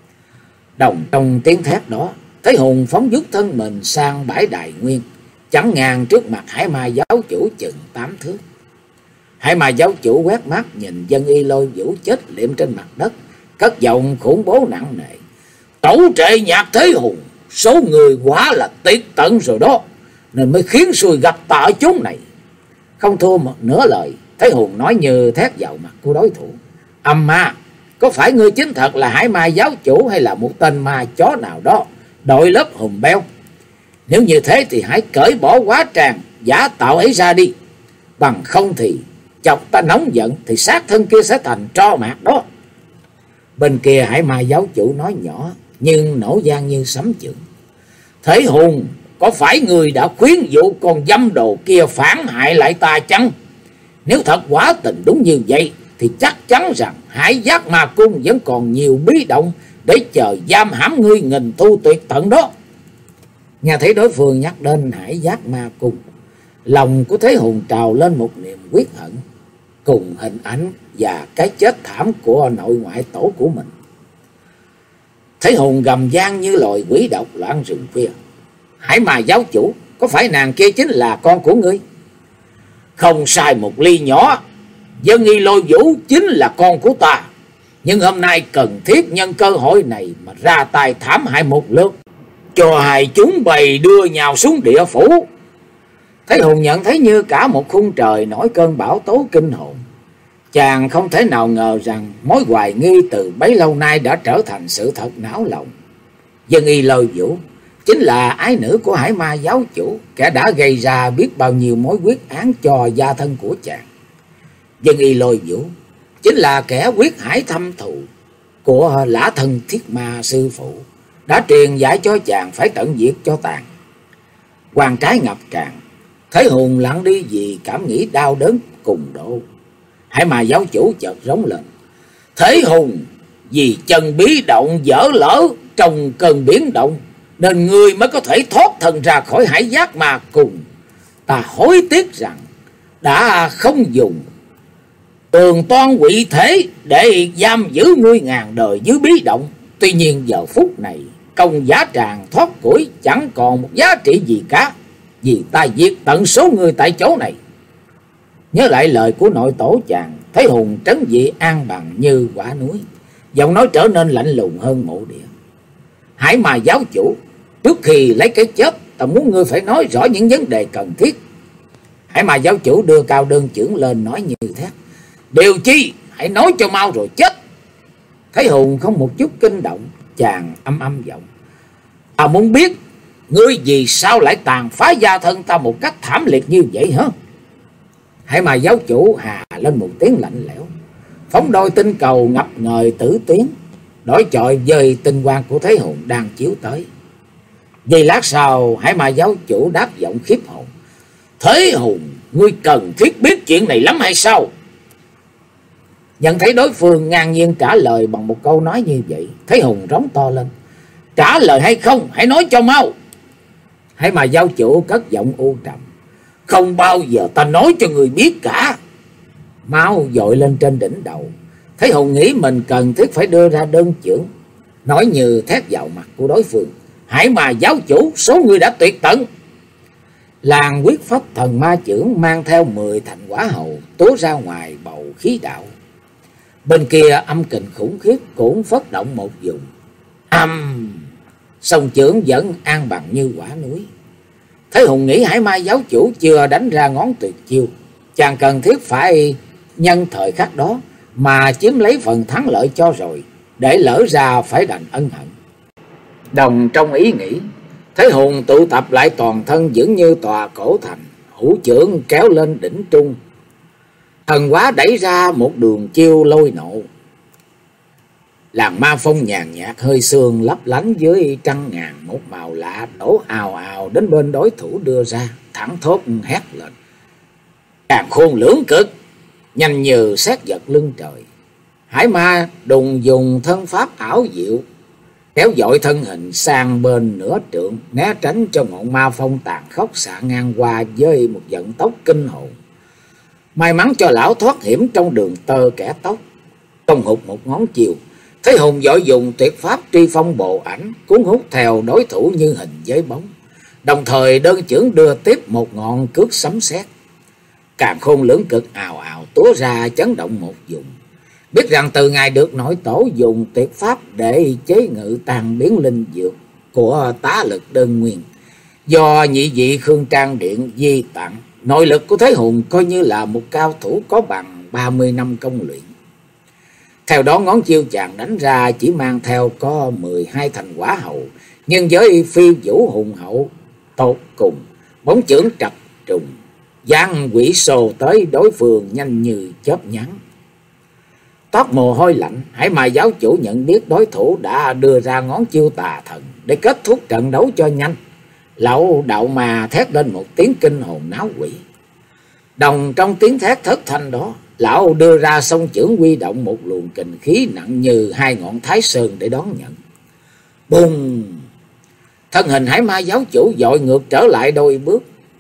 Speaker 1: Đồng trong tiếng thét đó, Thế Hùng phóng dút thân mình sang bãi Đài Nguyên, chắn ngang trước mặt Hải Ma giáo chủ chừng tám thước. Hải Ma giáo chủ quét mắt nhìn Dân Y Lôi Vũ chết liệm trên mặt đất, cất giọng khủng bố nặng nề. Tổ trệ nhạc Thế Hùng, số người quá là tuyệt tận rồi đó, nên mới khiến xui gặp tợ chúng này. Không thua một nửa lời, Thế Hùng nói như thét vào mặt của đối thủ. Âm ma, có phải ngươi chính thật là Hải Ma giáo chủ hay là một tên ma chó nào đó đội lớp hùm beo? Nếu như thế thì hãy cởi bỏ quá tràng giả tạo ấy ra đi, bằng không thì chọc ta nóng giận thì xác thân kia sẽ thành tro mạc đó. Bên kia Hải Ma giáo chủ nói nhỏ nhưng nổ vang như sấm chưởng. Thế Hùng, có phải người đã khuyến dụ con dâm đồ kia phản hại lại ta chăng? Nếu thật quả tình đúng như vậy thì chắc chắn rằng Hải Giác Ma Cung vẫn còn nhiều bí động để chờ giam hãm ngươi nghìn thu tuyệt tận đó. Nghe thấy đối phương nhắc đến Hải Giác Ma Cung, lòng của Thế Hùng trào lên một niềm quyết hận, cùng hình ảnh và cái chết thảm của nội ngoại tổ của mình. Thế Hùng gầm gian như loài quỷ độc loạn rừng khuya. Hải Ma giáo chủ, có phải nàng kia chính là con của ngươi? Không sai một ly nhỏ, Dân Y Lôi Vũ chính là con của ta. Nhưng hôm nay cần thiết nhân cơ hội này mà ra tay thảm hại một lượt. cho hai chúng bày đưa nhau xuống địa phủ. Thấy Hùng nhận thấy như cả một khung trời nổi cơn bão tố kinh hồn. Chàng không thể nào ngờ rằng mối hoài nghi từ bấy lâu nay đã trở thành sự thật não lòng. Dân Y Lôi Vũ chính là ái nữ của Hải Ma giáo chủ, kẻ đã gây ra biết bao nhiêu mối quyết án cho gia thân của chàng. Dân Y Lôi Vũ chính là kẻ quyết hải thâm thù của Lã Thân Thiết Ma sư phụ, đã truyền dạy cho chàng phải tận diệt cho tàn. Quan trái ngập tràn, Thế Hùng lặng đi vì cảm nghĩ đau đớn cùng độ. Hải Ma giáo chủ chợt rống lên: Thế Hùng, vì chân bí động dở lỡ trong cơn biến động, nên ngươi mới có thể thoát thân ra khỏi hải giác ma cùng. Ta hối tiếc rằng đã không dùng tường toan quỷ thế để giam giữ ngươi ngàn đời dưới bí động. Tuy nhiên giờ phút này công giá tràng thoát củi chẳng còn một giá trị gì cả, vì ta diệt tận số người tại chỗ này. Nhớ lại lời của nội tổ chàng, Thế Hùng trấn dị an bằng như quả núi, giọng nói trở nên lạnh lùng hơn mộ địa. Hải Ma giáo chủ, trước khi lấy cái chết, ta muốn ngươi phải nói rõ những vấn đề cần thiết. Hải Ma giáo chủ đưa cao đơn chưởng lên nói như thét: Điều chi, hãy nói cho mau rồi chết. Thế Hùng không một chút kinh động, chàng âm âm giọng: Ta muốn biết ngươi vì sao lại tàn phá gia thân ta một cách thảm liệt như vậy hả? Hải Ma giáo chủ hà lên một tiếng lạnh lẽo, phóng đôi tinh cầu ngập ngời tử tuyến đối chọi với tinh quang của Thế Hùng đang chiếu tới. Giây lát sau, Hải Ma giáo chủ đáp giọng khiếp hồn: Thế Hùng, ngươi cần thiết biết chuyện này lắm hay sao? Nhận thấy đối phương ngang nhiên trả lời bằng một câu nói như vậy, Thế Hùng rống to lên: Trả lời hay không, hãy nói cho mau. Hải Ma giáo chủ cất giọng u trầm: Không bao giờ ta nói cho người biết cả. Máu dội lên trên đỉnh đầu. Thế Hùng nghĩ mình cần thiết phải đưa ra đơn chưởng, nói như thét vào mặt của đối phương: Hải Ma giáo chủ, số người đã tuyệt tận. Làng quyết phách thần ma chưởng mang theo mười thành quả hầu tố ra ngoài bầu khí đạo. Bên kia âm kình khủng khiếp cũng phất động một vùng. Âm song chưởng vẫn an bằng như quả núi. Thế Hùng nghĩ Hải Ma giáo chủ chưa đánh ra ngón tuyệt chiêu, chàng cần thiết phải nhân thời khắc đó mà chiếm lấy phần thắng lợi cho rồi, để lỡ ra phải đành ân hận. Đồng trong ý nghĩ, Thế Hùng tụ tập lại toàn thân vững như tòa cổ thành, hữu chưởng kéo lên đỉnh trung, thần hóa đẩy ra một đường chiêu lôi nộ. Làn ma phong nhàn nhạt hơi sương lấp lánh dưới trăng ngàn, một màu lạ đổ ào ào đến bên đối thủ đưa ra, thẳng thốt hét lên: Càn khôn lưỡng cực, nhanh như xét giật lưng trời. Hải Ma đùng dùng thân pháp ảo diệu, kéo dội thân hình sang bên nửa trượng, né tránh cho ngọn ma phong tàn khốc xạ ngang qua với một vận tốc kinh hồn. May mắn cho lão thoát hiểm trong đường tơ kẻ tóc, không hụt một ngón chiều. Thế Hùng vội dùng tuyệt pháp tri phong bộ ảnh, cuốn hút theo đối thủ như hình với bóng, đồng thời đơn chưởng đưa tiếp một ngọn cước sấm sét. Càn khôn lưỡng cực ào ào túa ra chấn động một vùng. Biết rằng từ ngày được nội tổ dùng tuyệt pháp để chế ngự tàn biến linh dược của tá lực đơn nguyên, do nhị vị Khương Trang Điện di tặng, nội lực của Thế Hùng coi như là một cao thủ có bằng ba mươi năm công luyện. Theo đó ngón chiêu chàng đánh ra chỉ mang theo có mười hai thành quả hầu, nhưng với phi vũ hùng hậu tột cùng, bóng chưởng trật trùng, giang quỷ sồ tới đối phương nhanh như chớp nhắn. Toát mồ hôi lạnh, Hải Ma giáo chủ nhận biết đối thủ đã đưa ra ngón chiêu tà thần để kết thúc trận đấu cho nhanh. Lão đạo mà thét lên một tiếng kinh hồn náo quỷ. Đồng trong tiếng thét thất thanh đó, lão đưa ra song chưởng huy động một luồng kình khí nặng như hai ngọn Thái Sơn để đón nhận. Bùng! Thân hình Hải Ma giáo chủ dội ngược trở lại đôi bước.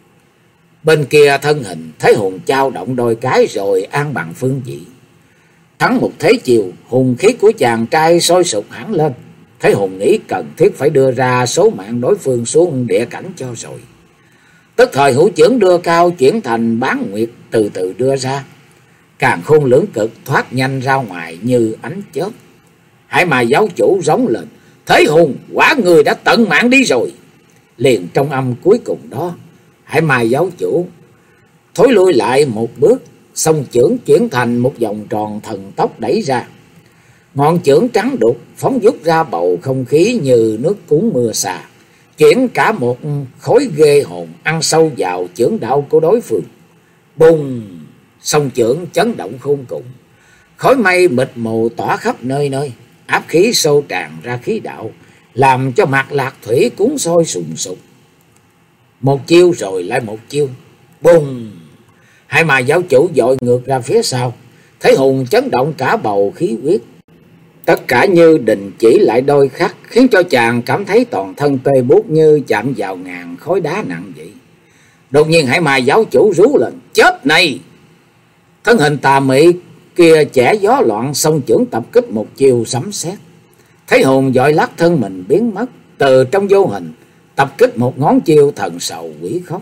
Speaker 1: Bên kia thân hình Thế Hùng chao động đôi cái rồi an bằng phương vị. Thắng một thế chiều, hùng khí của chàng trai sôi sục hẳn lên. Thế Hùng nghĩ cần thiết phải đưa ra số mạng đối phương xuống địa cảnh cho rồi. Tức thời hữu chưởng đưa cao chuyển thành bán nguyệt từ từ đưa ra. Càn khôn lưỡng cực thoát nhanh ra ngoài như ánh chớp. Hải Ma giáo chủ rống lên: Thế Hùng, quả người đã tận mạng đi rồi. Liền trong âm cuối cùng đó, Hải Mai giáo chủ thối lui lại một bước, song chưởng chuyển thành một vòng tròn thần tốc đẩy ra. Ngọn chưởng trắng đục phóng dút ra bầu không khí như nước cuốn mưa xa, chuyển cả một khối ghê hồn ăn sâu vào chưởng đạo của đối phương. Bùng! Song chưởng chấn động khôn cùng, khói mây mịt mù tỏa khắp nơi nơi, áp khí sâu tràn ra khí đạo, làm cho Mạc Lạc Thủy cuốn sôi sùng sục. Một chiêu rồi lại một chiêu. Bùng! Hai mà giáo chủ dội ngược ra phía sau. Thế Hùng chấn động cả bầu khí huyết. Tất cả như đình chỉ lại đôi khắc, khiến cho chàng cảm thấy toàn thân tê buốt như chạm vào ngàn khối đá nặng vậy. Đột nhiên Hải Mai giáo chủ rú lên: chết này! Thân hình tà mị kia chẻ gió loạn, song chưởng tập kích một chiều sấm sét. Thế Hùng dội lắc thân mình biến mất, từ trong vô hình tập kích một ngón chiêu thần sầu quỷ khóc.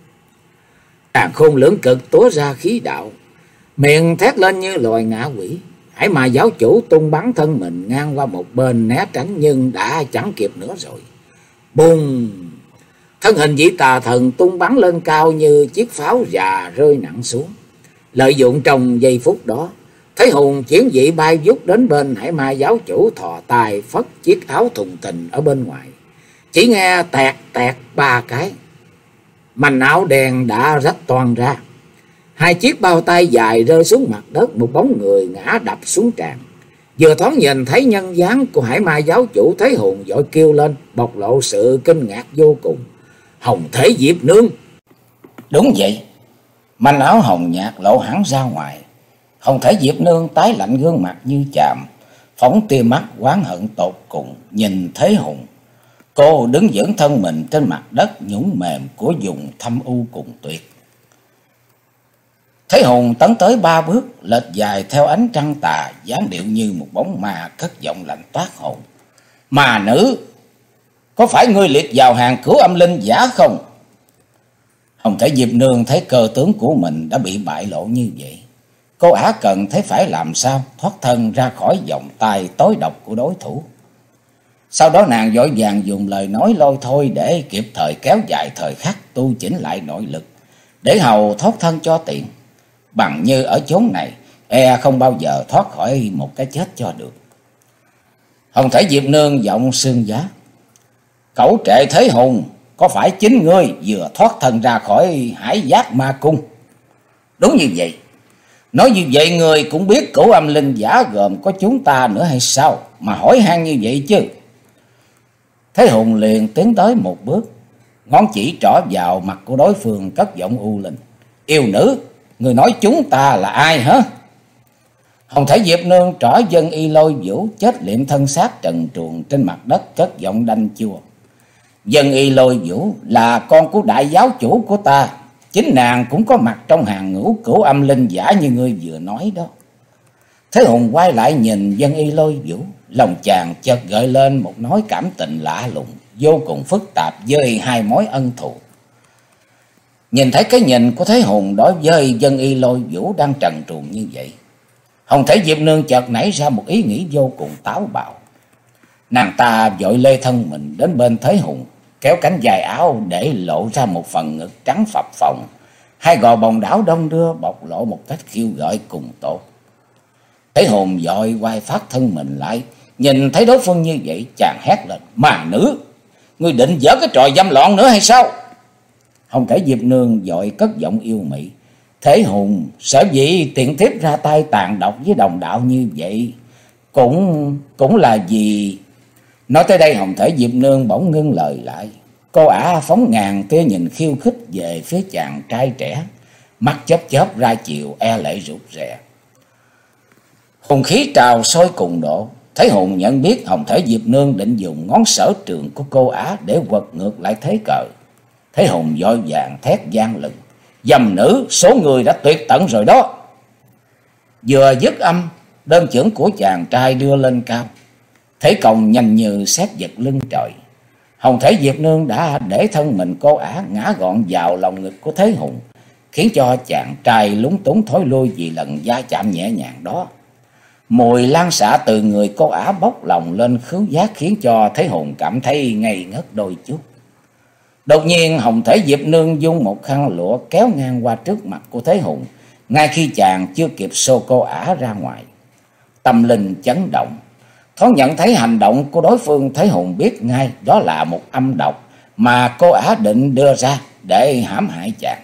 Speaker 1: Càng khôn lưỡng cực túa ra khí đạo, miệng thét lên như loài ngạ quỷ. Hải Mai giáo chủ tung bắn thân mình ngang qua một bên né tránh, nhưng đã chẳng kịp nữa rồi. Bùng! Thân hình vị tà thần tung bắn lên cao như chiếc pháo già rơi nặng xuống. Lợi dụng trong giây phút đó, Thế Hùng chuyển dị bay vút đến bên Hải Mai giáo chủ, thò tay phất chiếc áo thùng thình ở bên ngoài. Chỉ nghe tẹt tẹt ba cái, mành áo đen đã rách toang ra. Hai chiếc bao tay dài rơi xuống mặt đất, một bóng người ngã đập xuống tràn. Vừa thoáng nhìn thấy nhân dáng của Hải Mai giáo chủ, Thế Hùng vội kêu lên, bộc lộ sự kinh ngạc vô cùng: Hồng Thể Diệp Nương!
Speaker 2: Đúng vậy, manh áo hồng nhạt lộ hẳn ra ngoài. Hồng Thể Diệp Nương tái lạnh gương mặt như chàm, phóng tia mắt oán hận tột cùng nhìn Thế Hùng. Cô đứng vững thân mình trên mặt đất nhũn mềm của vùng thâm u cùng tuyệt. Thế Hùng tấn tới ba bước, lệch dài theo ánh trăng tà, dáng điệu như một bóng ma, cất giọng lạnh toát hồn: Mà nữ, có phải ngươi liệt vào hàng cửu âm linh giả không? Hồng Thể Diệp Nương thấy cơ tướng của mình đã bị bại lộ như vậy, cô ả cần thấy phải làm sao thoát thân ra khỏi vòng tay tối độc của đối thủ. Sau đó nàng vội vàng dùng lời nói lôi thôi để kịp thời kéo dài thời khắc, tu chỉnh lại nội lực để hầu thoát thân cho tiện. Bằng như ở chốn này, e không bao giờ thoát khỏi một cái chết cho được. Hồng Thể Diệp Nương giọng sương giá: Cẩu trệ Thế Hùng, có phải chính ngươi vừa thoát thân ra khỏi Hải Giác Ma Cung? Đúng như vậy. Nói như vậy người cũng biết cửu âm linh giả gồm có chúng ta nữa hay sao mà hỏi han như vậy chứ? Thế Hùng liền tiến tới một bước, ngón chỉ trỏ vào mặt của đối phương, cất giọng u linh: Yêu nữ, người nói chúng ta là ai hả? Hồng Thể Diệp Nương trỏ Dân Y Lôi Vũ chết liệm thân xác trần truồng trên mặt đất, cất giọng đanh chua: Dân Y Lôi Vũ là con của đại giáo chủ của ta, chính nàng cũng có mặt trong hàng ngũ cửu âm linh giả như ngươi vừa nói đó. Thế Hùng quay lại nhìn Dân Y Lôi Vũ, lòng chàng chợt gợi lên một nỗi cảm tình lạ lùng, vô cùng phức tạp với hai mối ân thù. Nhìn thấy cái nhìn của Thế Hùng đối với Dân Y Lôi Vũ đang trần truồng như vậy, Hồng Thể Diệp Nương chợt nảy ra một ý nghĩ vô cùng táo bạo. Nàng ta vội lê thân mình đến bên Thế Hùng, kéo cánh dài áo để lộ ra một phần ngực trắng phập phồng, hai gò bồng đảo đông đưa bộc lộ một cách khiêu gợi cùng tốt. Thế Hùng vội quay phát thân mình lại, nhìn thấy đối phương như vậy, chàng hét lên: Mà nữ, ngươi định dở cái trò dâm loạn nữa hay sao? Hồng Thể Diệp Nương vội cất giọng yêu mị: Thế Hùng sở dĩ tiện tiếp ra tay tàn độc với đồng đạo như vậy, cũng cũng là vì... Nói tới đây Hồng Thể Diệp Nương bỗng ngưng lời lại. Cô ả phóng ngàn tia nhìn khiêu khích về phía chàng trai trẻ, mắt chớp chớp ra chiều e lệ rụt rè. Hùng khí trào sôi cùng độ. Thế Hùng nhận biết Hồng Thể Diệp Nương định dùng ngón sở trường của cô ả để quật ngược lại thế cờ. Thế Hùng vội vàng thét gian lừng: Dâm nữ, số người đã tuyệt tận rồi đó. Vừa dứt âm, đơn chưởng của chàng trai đưa lên cao, thế công nhanh như sét giật lưng trời. Hồng Thể Diệp Nương đã để thân mình cô ả ngã gọn vào lòng ngực của Thế Hùng, khiến cho chàng trai lúng túng thối lui vì lần va chạm nhẹ nhàng đó. Mùi lan xạ từ người cô ả bốc lòng lên khứu giác, khiến cho Thế Hùng cảm thấy ngây ngất đôi chút. Đột nhiên Hồng Thể Diệp Nương dung một khăn lụa kéo ngang qua trước mặt của Thế Hùng, ngay khi chàng chưa kịp xô cô ả ra ngoài. Tâm linh chấn động, thoáng nhận thấy hành động của đối phương, Thế Hùng biết ngay đó là một âm độc mà cô ả định đưa ra để hãm hại chàng.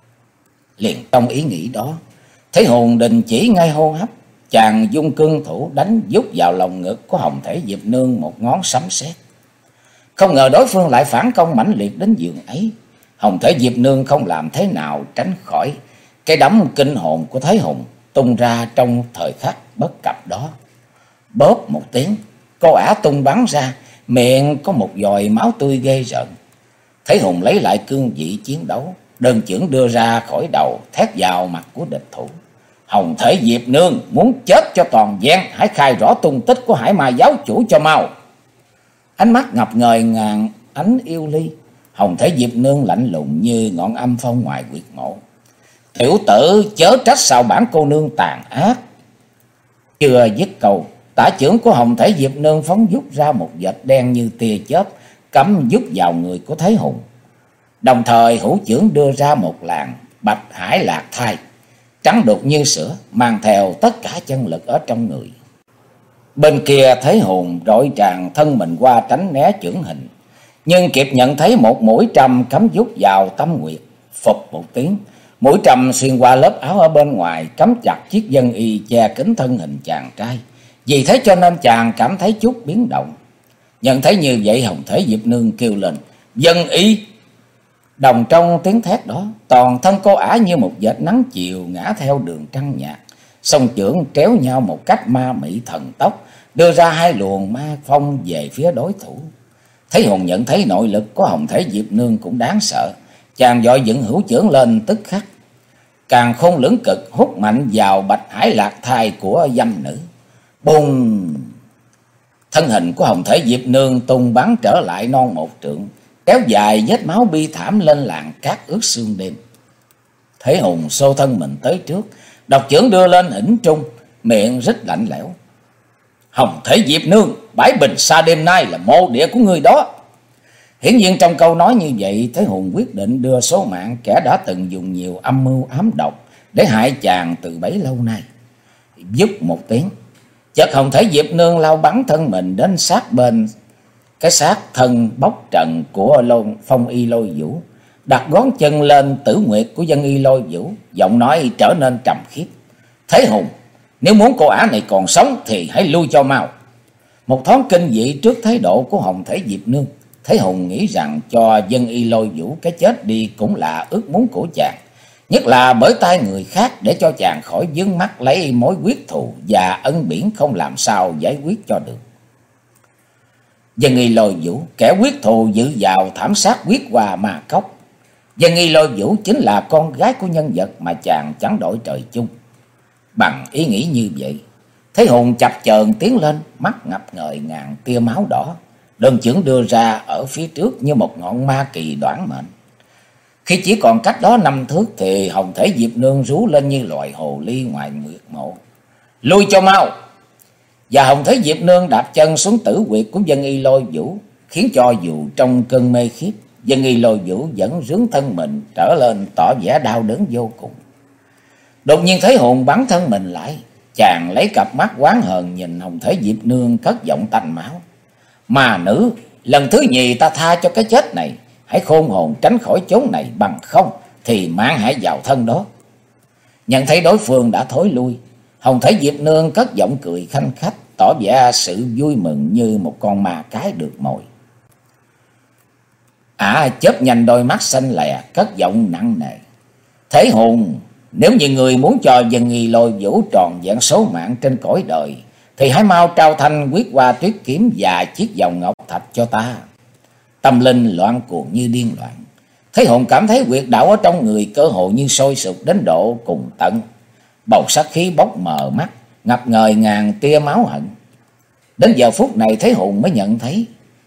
Speaker 2: Liền trong ý nghĩ đó, Thế Hùng đình chỉ ngay hô hấp, chàng dung cương thủ đánh vút vào lồng ngực của Hồng Thể Diệp Nương một ngón sấm sét. Không ngờ đối phương lại phản công mãnh liệt đến giường ấy. Hồng Thể Diệp Nương không làm thế nào tránh khỏi cái đấm kinh hồn của Thế Hùng tung ra trong thời khắc bất cập đó. Bóp một tiếng, cô ả tung bắn ra, miệng có một dòi máu tươi ghê rợn. Thế Hùng lấy lại cương vị chiến đấu, đơn chưởng đưa ra khỏi đầu, thét vào mặt của địch thủ. Hồng Thể Diệp Nương, muốn chết cho toàn vẹn, hãy khai rõ tung tích của Hải Ma giáo chủ cho mau. Ánh mắt ngập ngời ngàn ánh yêu ly, Hồng Thể Diệp Nương lạnh lùng như ngọn âm phong ngoài quyệt mộ. Tiểu tử, chớ trách sao bản cô nương tàn ác. Chưa dứt câu, tả chưởng của Hồng Thể Diệp Nương phóng vút ra một vệt đen như tia chớp, cắm vút vào người của Thế Hùng. Đồng thời hữu chưởng đưa ra một làn bạch hải lạc thai, trắng đục như sữa, mang theo tất cả chân lực ở trong người. Bên kia Thế Hùng rọi tràn thân mình qua tránh né chưởng hình, nhưng kịp nhận thấy một mũi trầm cắm vút vào tâm nguyệt. Phụp một tiếng, mũi trầm xuyên qua lớp áo ở bên ngoài, cắm chặt chiếc dân y che kín thân hình chàng trai. Vì thế cho nên chàng cảm thấy chút biến động. Nhận thấy như vậy, Hồng Thể Diệp Nương kêu lên: "Dân y!" Đồng trong tiếng thét đó, toàn thân cô ả như một vệt nắng chiều ngã theo đường trăng nhạt, song chưởng tréo nhau một cách ma mị thần tốc, đưa ra hai luồng ma phong về phía đối thủ. Thế Hùng nhận thấy nội lực của Hồng Thể Diệp Nương cũng đáng sợ, chàng vội dựng hữu chưởng lên tức khắc, càng khôn lưỡng cực hút mạnh vào bạch hải lạc thai của dâm nữ. Bùng! Thân hình của Hồng Thể Diệp Nương tung bắn trở lại non một trượng, kéo dài vết máu bi thảm lên làn cát ướt sương đêm. Thế Hùng xô thân mình tới trước, độc chưởng đưa lên hỉnh trung, miệng rít lạnh lẽo: "Hồng Thể Diệp Nương, bãi bình xa đêm nay là mộ địa của người đó." Hiển nhiên trong câu nói như vậy, Thế Hùng quyết định đưa số mạng kẻ đã từng dùng nhiều âm mưu ám độc để hại chàng từ bấy lâu nay. Dứt một tiếng, chợt Hồng Thể Diệp Nương lao bắn thân mình đến sát bên cái xác thân bốc trần của lôn Phong Y Lôi Vũ, đặt ngón chân lên tử nguyệt của dân y Lôi Vũ, giọng nói trở nên trầm khiếp: "Thế Hùng, nếu muốn cô ả này còn sống thì hãy lui cho mau." Một thoáng kinh dị trước thái độ của Hồng Thể Diệp Nương, Thế Hùng nghĩ rằng cho dân y Lôi Vũ cái chết đi cũng là ước muốn của chàng, nhất là bởi tay người khác, để cho chàng khỏi vướng mắc lấy mối quyết thù và ân biển không làm sao giải quyết cho được. Dân y Lôi Vũ, kẻ quyết thù dự vào thảm sát quyết hòa Ma Cốc. Dân y Lôi Vũ chính là con gái của nhân vật mà chàng chẳng đổi trời chung. Bằng ý nghĩ như vậy, Thế Hùng chập chờn tiến lên, mắt ngập ngời ngàn tia máu đỏ, đơn chưởng đưa ra ở phía trước như một ngọn ma kỳ đoản mệnh. Khi chỉ còn cách đó năm thước thì Hồng Thể Diệp Nương rú lên như loài hồ ly ngoài nguyệt mộ: "Lui cho mau!" Và Hồng Thể Diệp Nương đạp chân xuống tử huyệt của dân y Lôi Vũ, khiến cho dù trong cơn mê khiếp, dân y Lôi Vũ vẫn rướn thân mình trở lên, tỏ vẻ đau đớn vô cùng. Đột nhiên Thế Hùng bắn thân mình lại, chàng lấy cặp mắt oán hờn nhìn Hồng Thể Diệp Nương, cất giọng tanh máu: "Mà nữ, lần thứ nhì ta tha cho cái chết này, hãy khôn hồn tránh khỏi chốn này, bằng không thì mạng hãy vào thân đó." Nhận thấy đối phương đã thối lui, Hồng Thể Diệp Nương cất giọng cười khanh khách, tỏ vẻ sự vui mừng như một con ma cái được mồi. Ả à, chớp nhanh đôi mắt xanh lè, cất giọng nặng nề: "Thế Hùng, nếu như người muốn cho dân y Lôi Vũ tròn vẹn số mạng trên cõi đời, thì hãy mau trao thanh quyết hoa tuyết kiếm và chiếc vòng ngọc thạch cho ta." Tâm linh loạn cuồng như điên loạn, Thế Hùng cảm thấy huyệt đạo ở trong người cơ hồ như sôi sục đến độ cùng tận, bầu sát khí bốc mờ mắt, ngập ngời ngàn tia máu hận. Đến giờ phút này Thế Hùng mới nhận thấy,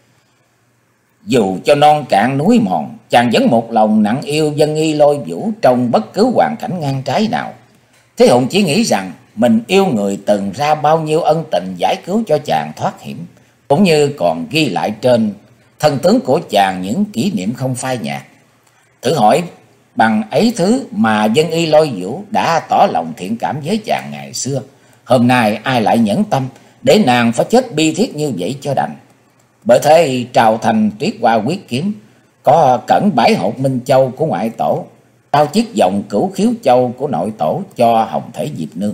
Speaker 2: dù cho non cạn núi mòn, chàng vẫn một lòng nặng yêu dân y Lôi Vũ trong bất cứ hoàn cảnh ngang trái nào. Thế Hùng chỉ nghĩ rằng mình yêu người từng ra bao nhiêu ân tình giải cứu cho chàng thoát hiểm, cũng như còn ghi lại trên thân tướng của chàng những kỷ niệm không phai nhạt. Thử hỏi bằng ấy thứ mà Dân Y Lôi Vũ đã tỏ lòng thiện cảm với chàng ngày xưa, hôm nay ai lại nhẫn tâm để nàng phải chết bi thiết như vậy cho đành. Bởi thế trao thành Tuyết Hoa Quyết Kiếm, có cẩn bãi hột Minh Châu của ngoại tổ, trao chiếc vòng Cửu Khiếu Châu của nội tổ cho Hồng Thể Diệp Nương,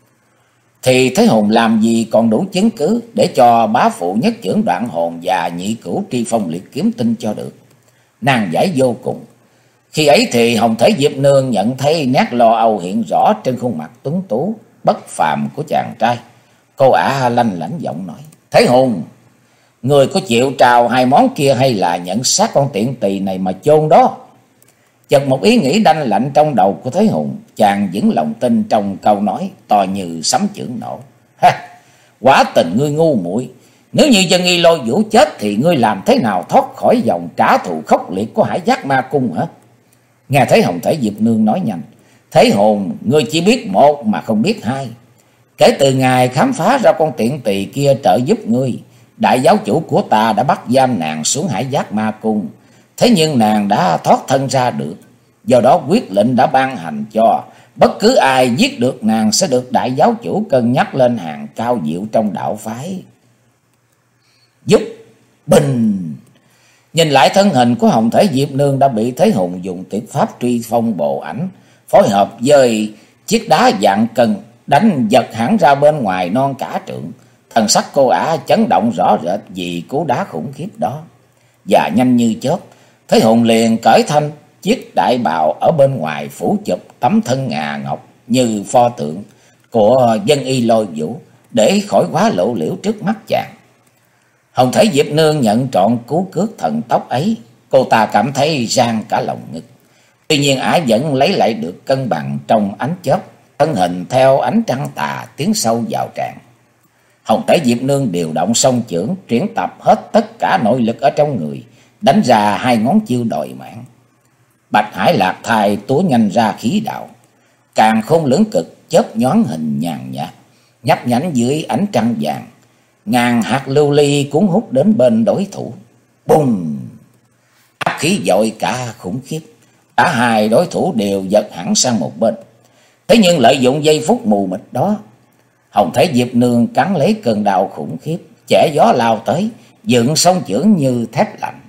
Speaker 2: thì Thế Hùng làm gì còn đủ chứng cứ để cho bá phụ nhất chưởng Đoạn Hồn và nhị cửu Tri Phong Liệt Kiếm tin cho được. Nàng giải vô cùng. Khi ấy thì Hồng Thể Diệp Nương nhận thấy nét lo âu hiện rõ trên khuôn mặt tuấn tú bất phàm của chàng trai. Cô ả lanh lảnh giọng nói: Thế Hùng, người có chịu trao hai món kia hay là nhận xác con tiện tỳ này mà chôn đó? Chợt một ý nghĩ đanh lạnh trong đầu của Thế Hùng, chàng vững lòng tin trong câu nói to như sấm chưởng nổ: Ha, quả tình ngươi ngu muội, nếu như Dân Y Lôi Vũ chết thì ngươi làm thế nào thoát khỏi dòng trả thù khốc liệt của Hải Giác Ma Cung hả? Nghe thấy Hồng Thể Diệp Nương nói nhanh: Thế Hùng, ngươi chỉ biết một mà không biết hai. Kể từ ngày khám phá ra con tiện tỳ kia trợ giúp ngươi, đại giáo chủ của ta đã bắt giam nàng xuống Hải Giác Ma Cung. Thế nhưng nàng đã thoát thân ra được. Do đó quyết lệnh đã ban hành cho bất cứ ai giết được nàng sẽ được đại giáo chủ cân nhắc lên hàng cao diệu trong đạo phái. Giúp bình. Nhìn lại thân hình của Hồng Thể Diệp Nương đã bị Thế Hùng dùng tuyệt pháp truy phong bộ ảnh phối hợp với chiếc đá dạng cân đánh giật hẳn ra bên ngoài non cả trượng. Thần sắc cô ả chấn động rõ rệt vì cú đá khủng khiếp đó. Và nhanh như chớp, Thế Hùng liền cởi thanh chiếc đại bào ở bên ngoài phủ chụp tấm thân ngà ngọc như pho tượng của Dân Y Lôi Vũ để khỏi quá lộ liễu trước mắt chàng. Hồng Thể Diệp Nương nhận trọn cú cước thần tốc ấy, cô ta cảm thấy rang cả lòng ngực. Tuy nhiên ả vẫn lấy lại được cân bằng trong ánh chớp, thân hình theo ánh trăng tà tiến sâu vào tràng. Hồng Thể Diệp Nương điều động song chưởng, chuyển tập hết tất cả nội lực ở trong người, đánh ra hai ngón chiêu đòi mạng. Bạch Hải Lạc Thai túa nhanh ra khí đạo, càng khôn lưỡng cực chớp nhoáng hình nhàn nhạt, nhấp nhánh dưới ánh trăng vàng. Ngàn hạt lưu ly cuốn hút đến bên đối thủ. Bùng! Áp khí dội cả khủng khiếp. Cả hai đối thủ đều giật hẳn sang một bên. Thế nhưng lợi dụng giây phút mù mịt đó, Hồng Thể Diệp Nương cắn lấy cơn đau khủng khiếp, chẻ gió lao tới, dựng song chưởng như thép lạnh.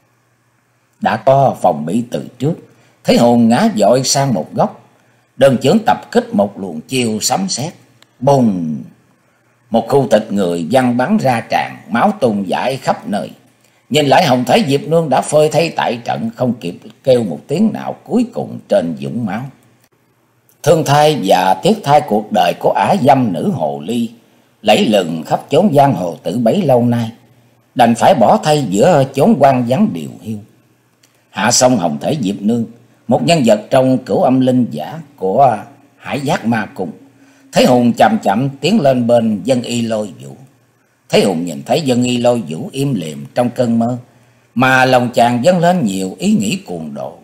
Speaker 2: Đã có phòng bị từ trước, Thế Hùng ngã dội sang một góc, đơn chưởng tập kích một luồng chiêu sấm sét. Bùng! Một khu thịt người văng bắn ra tràn, máu tung dãi khắp nơi. Nhìn lại Hồng Thể Diệp Nương đã phơi thay tại trận, không kịp kêu một tiếng nào cuối cùng trên vũng máu. Thương thai và tiếc thai cuộc đời của ả dâm nữ hồ ly, lẫy lừng khắp chốn giang hồ tử bấy lâu nay, đành phải bỏ thay giữa chốn hoang vắng điều hiu. Hạ xong Hồng Thể Diệp Nương, một nhân vật trong Cửu Âm Linh Giả của Hải Giác Ma Cung, Thế Hùng chậm chậm tiến lên bên Dân Y Lôi Vũ. Thế Hùng nhìn thấy Dân Y Lôi Vũ im lìm trong cơn mơ, mà lòng chàng dâng lên nhiều ý nghĩ cuồng độ.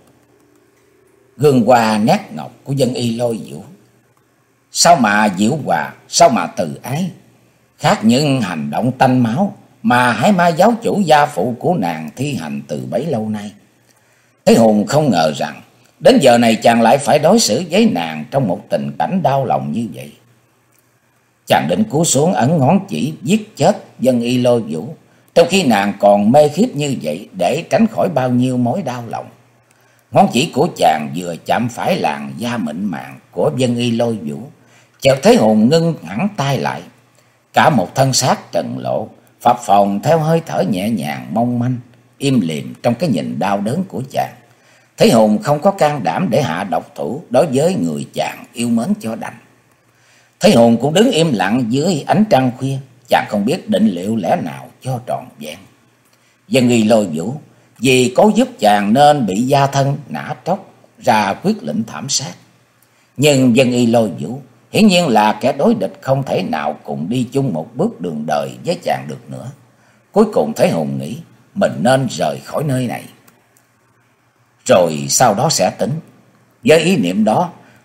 Speaker 2: Gương hoa nét ngọc của Dân Y Lôi Vũ, sao mà diệu hòa, sao mà từ ái, khác những hành động tanh máu mà Hải Ma giáo chủ gia phụ của nàng thi hành từ bấy lâu nay. Thế Hùng không ngờ rằng đến giờ này chàng lại phải đối xử với nàng trong một tình cảnh đau lòng như vậy. Chàng định cúi xuống ấn ngón chỉ giết chết Dân Y Lôi Vũ, trong khi nàng còn mê khiếp như vậy, để tránh khỏi bao nhiêu mối đau lòng. Ngón chỉ của chàng vừa chạm phải làn da mịn màng của Dân Y Lôi Vũ, chợt Thế Hùng ngưng hẳn tay lại. Cả một thân xác trần lộ, phập phồng theo hơi thở nhẹ nhàng mong manh, im lìm trong cái nhìn đau đớn của chàng. Thế Hùng không có can đảm để hạ độc thủ đối với người chàng yêu mến cho đành. Thế Hùng cũng đứng im lặng dưới ánh trăng khuya, chàng không biết định liệu lẽ nào cho trọn vẹn. Dân Y Lôi Vũ vì cố giúp chàng nên bị gia thân nã tróc ra quyết lệnh thảm sát. Nhưng Dân Y Lôi Vũ hiển nhiên là kẻ đối địch không thể nào cùng đi chung một bước đường đời với chàng được nữa. Cuối cùng Thế Hùng nghĩ mình nên rời khỏi nơi này, rồi sau đó sẽ tính. Với ý niệm đó,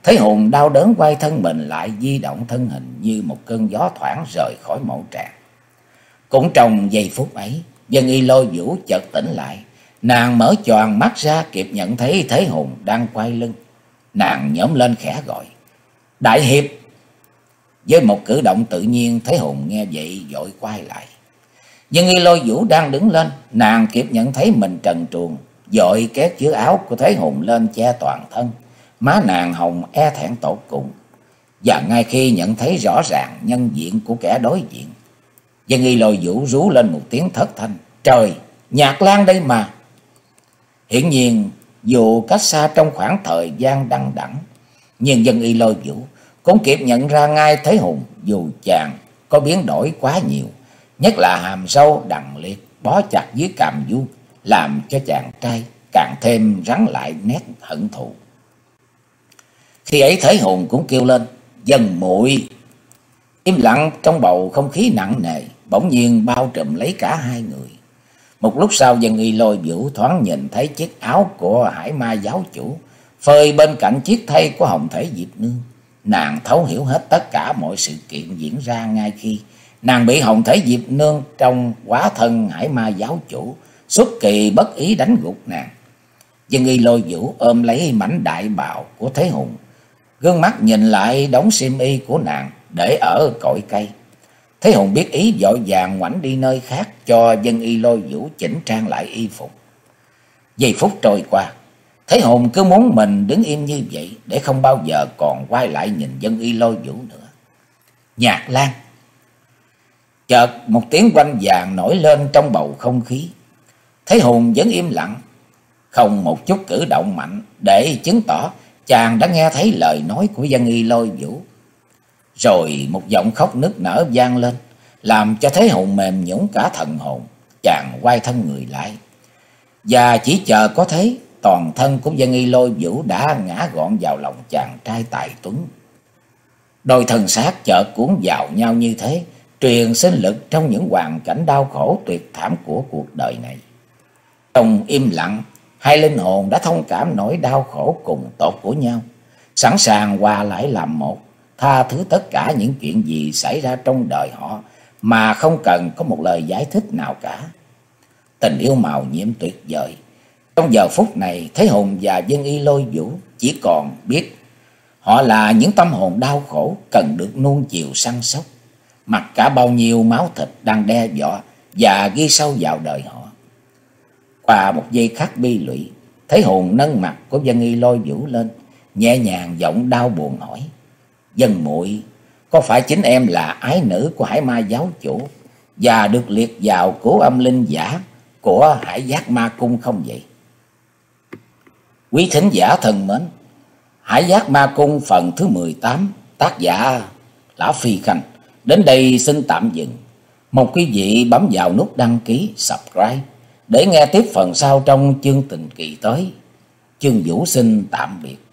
Speaker 2: Thấy Hùng đau đớn quay thân mình lại, di động thân hình như một cơn gió thoảng rời khỏi mộ tràng. Cũng trong giây phút ấy, Dân Y Lôi Vũ chợt tỉnh lại. Nàng mở choàng mắt ra, kịp nhận thấy Thế Hùng đang quay lưng. Nàng nhổm lên khẽ gọi: "Đại hiệp!" Với một cử động tự nhiên, Thế Hùng nghe vậy vội quay lại. Dân Y Lôi Vũ đang đứng lên, nàng kịp nhận thấy mình trần truồng, vội kéo chiếc áo của Thế Hùng lên che toàn thân. Má nàng hồng e thẹn tột cùng. Và ngay khi nhận thấy rõ ràng nhân diện của kẻ đối diện, Dân Y Lôi Vũ rú lên một tiếng thất thanh: "Trời, Nhạc Lan đây mà!" Hiển nhiên dù cách xa trong khoảng thời gian đằng đẵng, nhưng Dân Y Lôi Vũ cũng kịp nhận ra ngay Thế Hùng dù chàng có biến đổi quá nhiều, nhất là hàm râu đằng liệt bó chặt dưới cằm vuông, làm cho chàng trai càng thêm rắn lại nét hận thù. Khi ấy Thế Hùng cũng kêu lên: "Dân muội!" Im lặng trong bầu không khí nặng nề bỗng nhiên bao trùm lấy cả hai người. Một lúc sau, Dân Y Lôi Vũ thoáng nhìn thấy chiếc áo của Hải Ma giáo chủ phơi bên cạnh chiếc thây của Hồng Thể Diệp Nương. Nàng thấu hiểu hết tất cả mọi sự kiện diễn ra ngay khi nàng bị Hồng Thể Diệp Nương trong hóa thân Hải Ma giáo chủ xuất kỳ bất ý đánh gục nàng. Dân Y Lôi Vũ ôm lấy mảnh đại bào của Thế Hùng, gương mắt nhìn lại đống xiêm y của nàng để ở cội cây. Thế Hùng biết ý, vội vàng ngoảnh đi nơi khác cho Dân Y Lôi Vũ chỉnh trang lại y phục. Giây phút trôi qua, Thế Hùng cứ muốn mình đứng im như vậy để không bao giờ còn quay lại nhìn Dân Y Lôi Vũ nữa. Nhạc Lan! Chợt một tiếng oanh vàng nổi lên trong bầu không khí. Thế Hùng vẫn im lặng, không một chút cử động mạnh để chứng tỏ chàng đã nghe thấy lời nói của Dân Y Lôi Vũ. Rồi một giọng khóc nức nở vang lên, làm cho Thế Hùng mềm nhũn cả thần hồn. Chàng quay thân người lại, và chỉ chờ có thấy toàn thân của Dân Y Lôi Vũ đã ngã gọn vào lòng chàng trai tài tuấn. Đôi thần xác chợt cuốn vào nhau như thế, truyền sinh lực trong những hoàn cảnh đau khổ tuyệt thảm của cuộc đời này. Trong im lặng, hai linh hồn đã thông cảm nỗi đau khổ cùng tột của nhau, sẵn sàng hòa lại làm một, tha thứ tất cả những chuyện gì xảy ra trong đời họ mà không cần có một lời giải thích nào cả. Tình yêu màu nhiệm tuyệt vời. Trong giờ phút này, Thế Hùng và Dân Y Lôi Vũ chỉ còn biết họ là những tâm hồn đau khổ cần được nuông chiều săn sóc, mặc cả bao nhiêu máu thịt đang đe dọa và ghi sâu vào đời họ. Qua một giây khắc bi lụy, Thế Hùng nâng mặt của Dân Y Lôi Vũ lên, nhẹ nhàng giọng đau buồn hỏi: "Dân muội, có phải chính em là ái nữ của Hải Ma giáo chủ và được liệt vào Cửu Âm Linh giả của Hải Giác Ma Cung không vậy?" Quý thính giả thân mến, Hải Giác Ma Cung phần thứ mười tám, tác giả Lã Phi Khanh đến đây xin tạm dừng. Mong quý vị bấm vào nút đăng ký, subscribe để nghe tiếp phần sau trong chương tình kỳ tới. Chương Vũ xin tạm biệt.